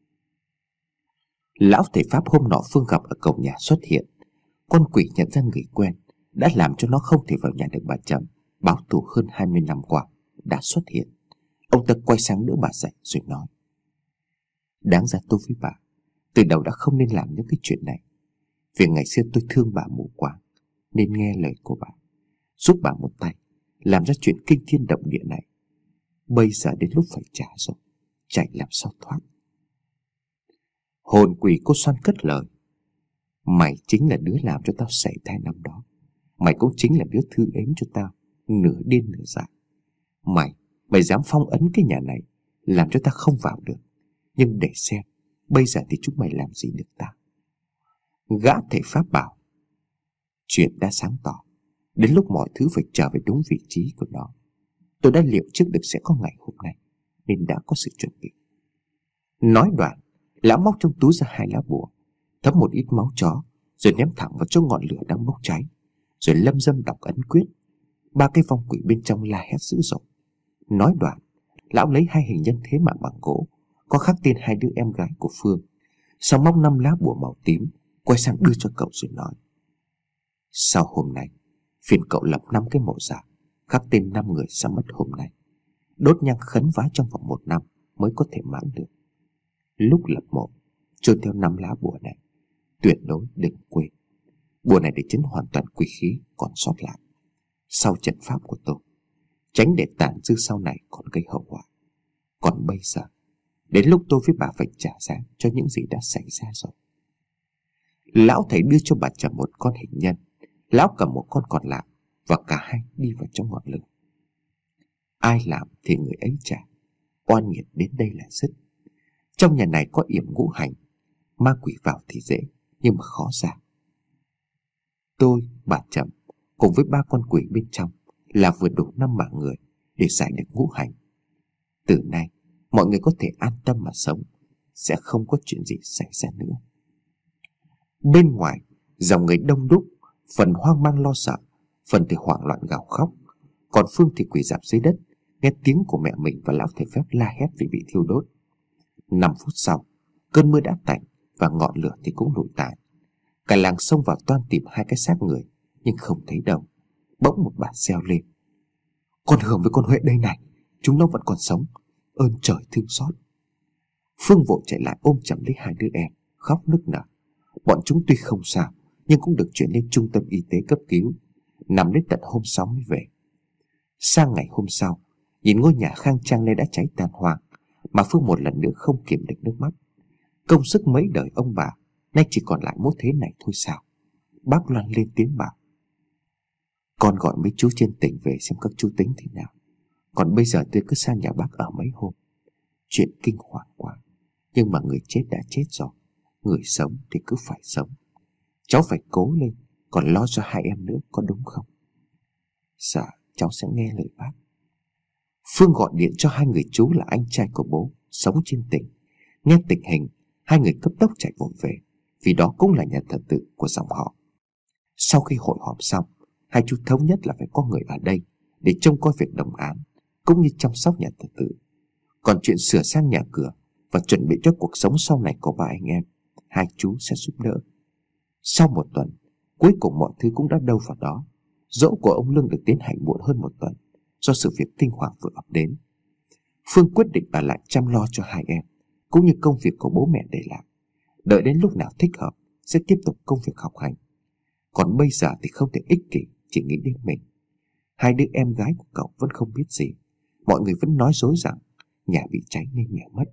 Lão thầy Pháp hôm nọ Phương gặp ở cổng nhà xuất hiện. Con quỷ nhận ra người quen đã làm cho nó không thể vào nhà được bà Trầm báo thù hơn hai mươi năm qua đã xuất hiện. Ông ta quay sang đỡ bà dậy rồi nói: "Đáng ra tôi với bà từ đầu đã không nên làm những cái chuyện này. Vì ngày xưa tôi thương bà mù quáng nên nghe lời của bà, giúp bà một tay làm ra chuyện kinh thiên động địa này. Bây giờ đến lúc phải trả rồi, chạy làm sao thoát." Hồn quỷ cô Soan cất lời: "Mày chính là đứa làm cho tao sảy thai năm đó. Mày cũng chính là đứa thư ếm cho tao nửa điên nửa dại. Mày, mày dám phong ấn cái nhà này, làm cho tao không vào được. Nhưng để xem bây giờ thì chúng mày làm gì được tao." Gã thầy Pháp bảo: "Chuyện đã sáng tỏ, đến lúc mọi thứ phải trở về đúng vị trí của nó. Tôi đã liệu trước được sẽ có ngày hôm nay nên đã có sự chuẩn bị." Nói đoạn, lão móc trong túi ra hai lá bùa, thấm một ít máu chó rồi ném thẳng vào chỗ ngọn lửa đang bốc cháy, rồi lâm dâm đọc ấn quyết. Ba cái vong quỷ bên trong la hét dữ dội. Nói đoạn, lão lấy hai hình nhân thế mạng bằng gỗ có khắc tên hai đứa em gái của Phương, sau móc năm lá bùa màu tím, quay sang đưa cho cậu rồi nói: "Sau hôm nay, phiền cậu lập năm cái mộ giả khắc tên năm người sẽ mất hôm nay. Đốt nhang khấn vái trong vòng một năm mới có thể mãn được. Lúc lập mộ, chôn theo năm lá bùa này. Tuyệt đối đừng quên. Bùa này để chấn hoàn toàn quỷ khí còn sót lại sau trận pháp của tôi, tránh để tàn dư sau này còn gây hậu quả. Còn bây giờ, đến lúc tôi với bà phải trả giá cho những gì đã xảy ra rồi." Lão thầy đưa cho bà Trầm một con hình nhân Lão cầm một con còn lại và cả hai đi vào trong ngọn lửa. Ai làm thì người ấy trả, oan nghiệt đến đây là dứt. Trong nhà này có yểm ngũ hành, ma quỷ vào thì dễ, nhưng mà khó ra. Tôi, bà Trầm cùng với ba con quỷ bên trong là vừa đủ năm mạng người để giải được ngũ hành. Từ nay mọi người có thể an tâm mà sống, sẽ không có chuyện gì xảy ra nữa. Bên ngoài dòng người đông đúc, phần hoang mang lo sợ, phần thì hoảng loạn gào khóc. Còn Phương thì quỳ rạp dưới đất, nghe tiếng của mẹ mình và lão thầy phép la hét vì bị thiêu đốt. Năm phút sau, cơn mưa đã tạnh và ngọn lửa thì cũng lụi tàn. Cả làng xông vào toan tìm hai cái xác người, nhưng không thấy đâu. Bỗng một bà reo lên: "Con Hường với con Huệ đây này, chúng nó vẫn còn sống, ơn trời thương xót." Phương vội chạy lại ôm chầm lấy hai đứa em, khóc nức nở. Bọn chúng tuy không sao, nhưng cũng được chuyển lên trung tâm y tế cấp cứu, nằm đến tận hôm sau mới về. Sang ngày hôm sau, nhìn ngôi nhà khang trang nay đã cháy tàn hoang, mà Phương một lần nữa không kiềm được nước mắt. Công sức mấy đời ông bà nay chỉ còn lại mỗi thế này thôi sao? Bác Loan lên tiếng bảo: "Con gọi mấy chú trên tỉnh về xem các chú tính thế nào. Còn bây giờ tôi cứ sang nhà bác ở mấy hôm. Chuyện kinh hoàng quá, nhưng mà người chết đã chết rồi, người sống thì cứ phải sống. Cháu phải cố lên, còn lo cho hai em nữa, có đúng không?" "Dạ, cháu sẽ nghe lời bác." Phương gọi điện cho hai người chú là anh trai của bố, sống trên tỉnh. Nghe tình hình, hai người cấp tốc chạy vội về, vì đó cũng là nhà thờ tự của dòng họ. Sau khi hội họp xong, hai chú thống nhất là phải có người ở đây để trông coi việc đồng án, cũng như chăm sóc nhà thờ tự. Còn chuyện sửa sang nhà cửa và chuẩn bị cho cuộc sống sau này của ba anh em, hai chú sẽ giúp đỡ. Sau một tuần, cuối cùng mọi thứ cũng đã đâu vào đó. Giỗ của ông Lương được tiến hành muộn hơn một tuần do sự việc kinh hoàng vừa ập đến. Phương quyết định ở lại chăm lo cho hai em, cũng như công việc của bố mẹ để lại. Đợi đến lúc nào thích hợp sẽ tiếp tục công việc học hành. Còn bây giờ thì không thể ích kỷ chỉ nghĩ đến mình. Hai đứa em gái của cậu vẫn không biết gì. Mọi người vẫn nói dối rằng nhà bị cháy nên mẹ mất.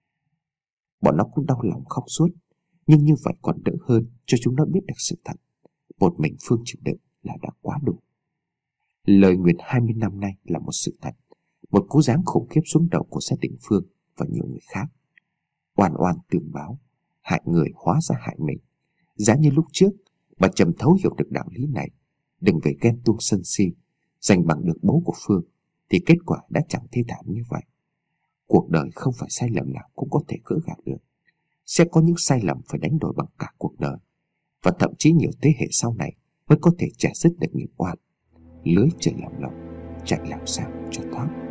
Bọn nó cũng đau lòng khóc suốt, nhưng như vậy còn đỡ hơn cho chúng nó biết được sự thật. Một mình Phương chịu đựng là đã quá đủ. Lời nguyền hai mươi năm nay là một sự thật, một cú giáng khủng khiếp xuống đầu của gia đình Phương và nhiều người khác. Oan oan tương báo, hại người hóa ra hại mình. Giá như lúc trước bà Trầm thấu hiểu được đạo lý này, đừng về ghen tuông sân si, giành bằng được bố của Phương, thì kết quả đã chẳng thê thảm như vậy. Cuộc đời không phải sai lầm nào cũng có thể gỡ gạc được. Sẽ có những sai lầm phải đánh đổi bằng cả cuộc đời, và thậm chí nhiều thế hệ sau này mới có thể trả dứt được nghiệp oan. Lưới trời làm lộng, chạy làm sao cho thoát.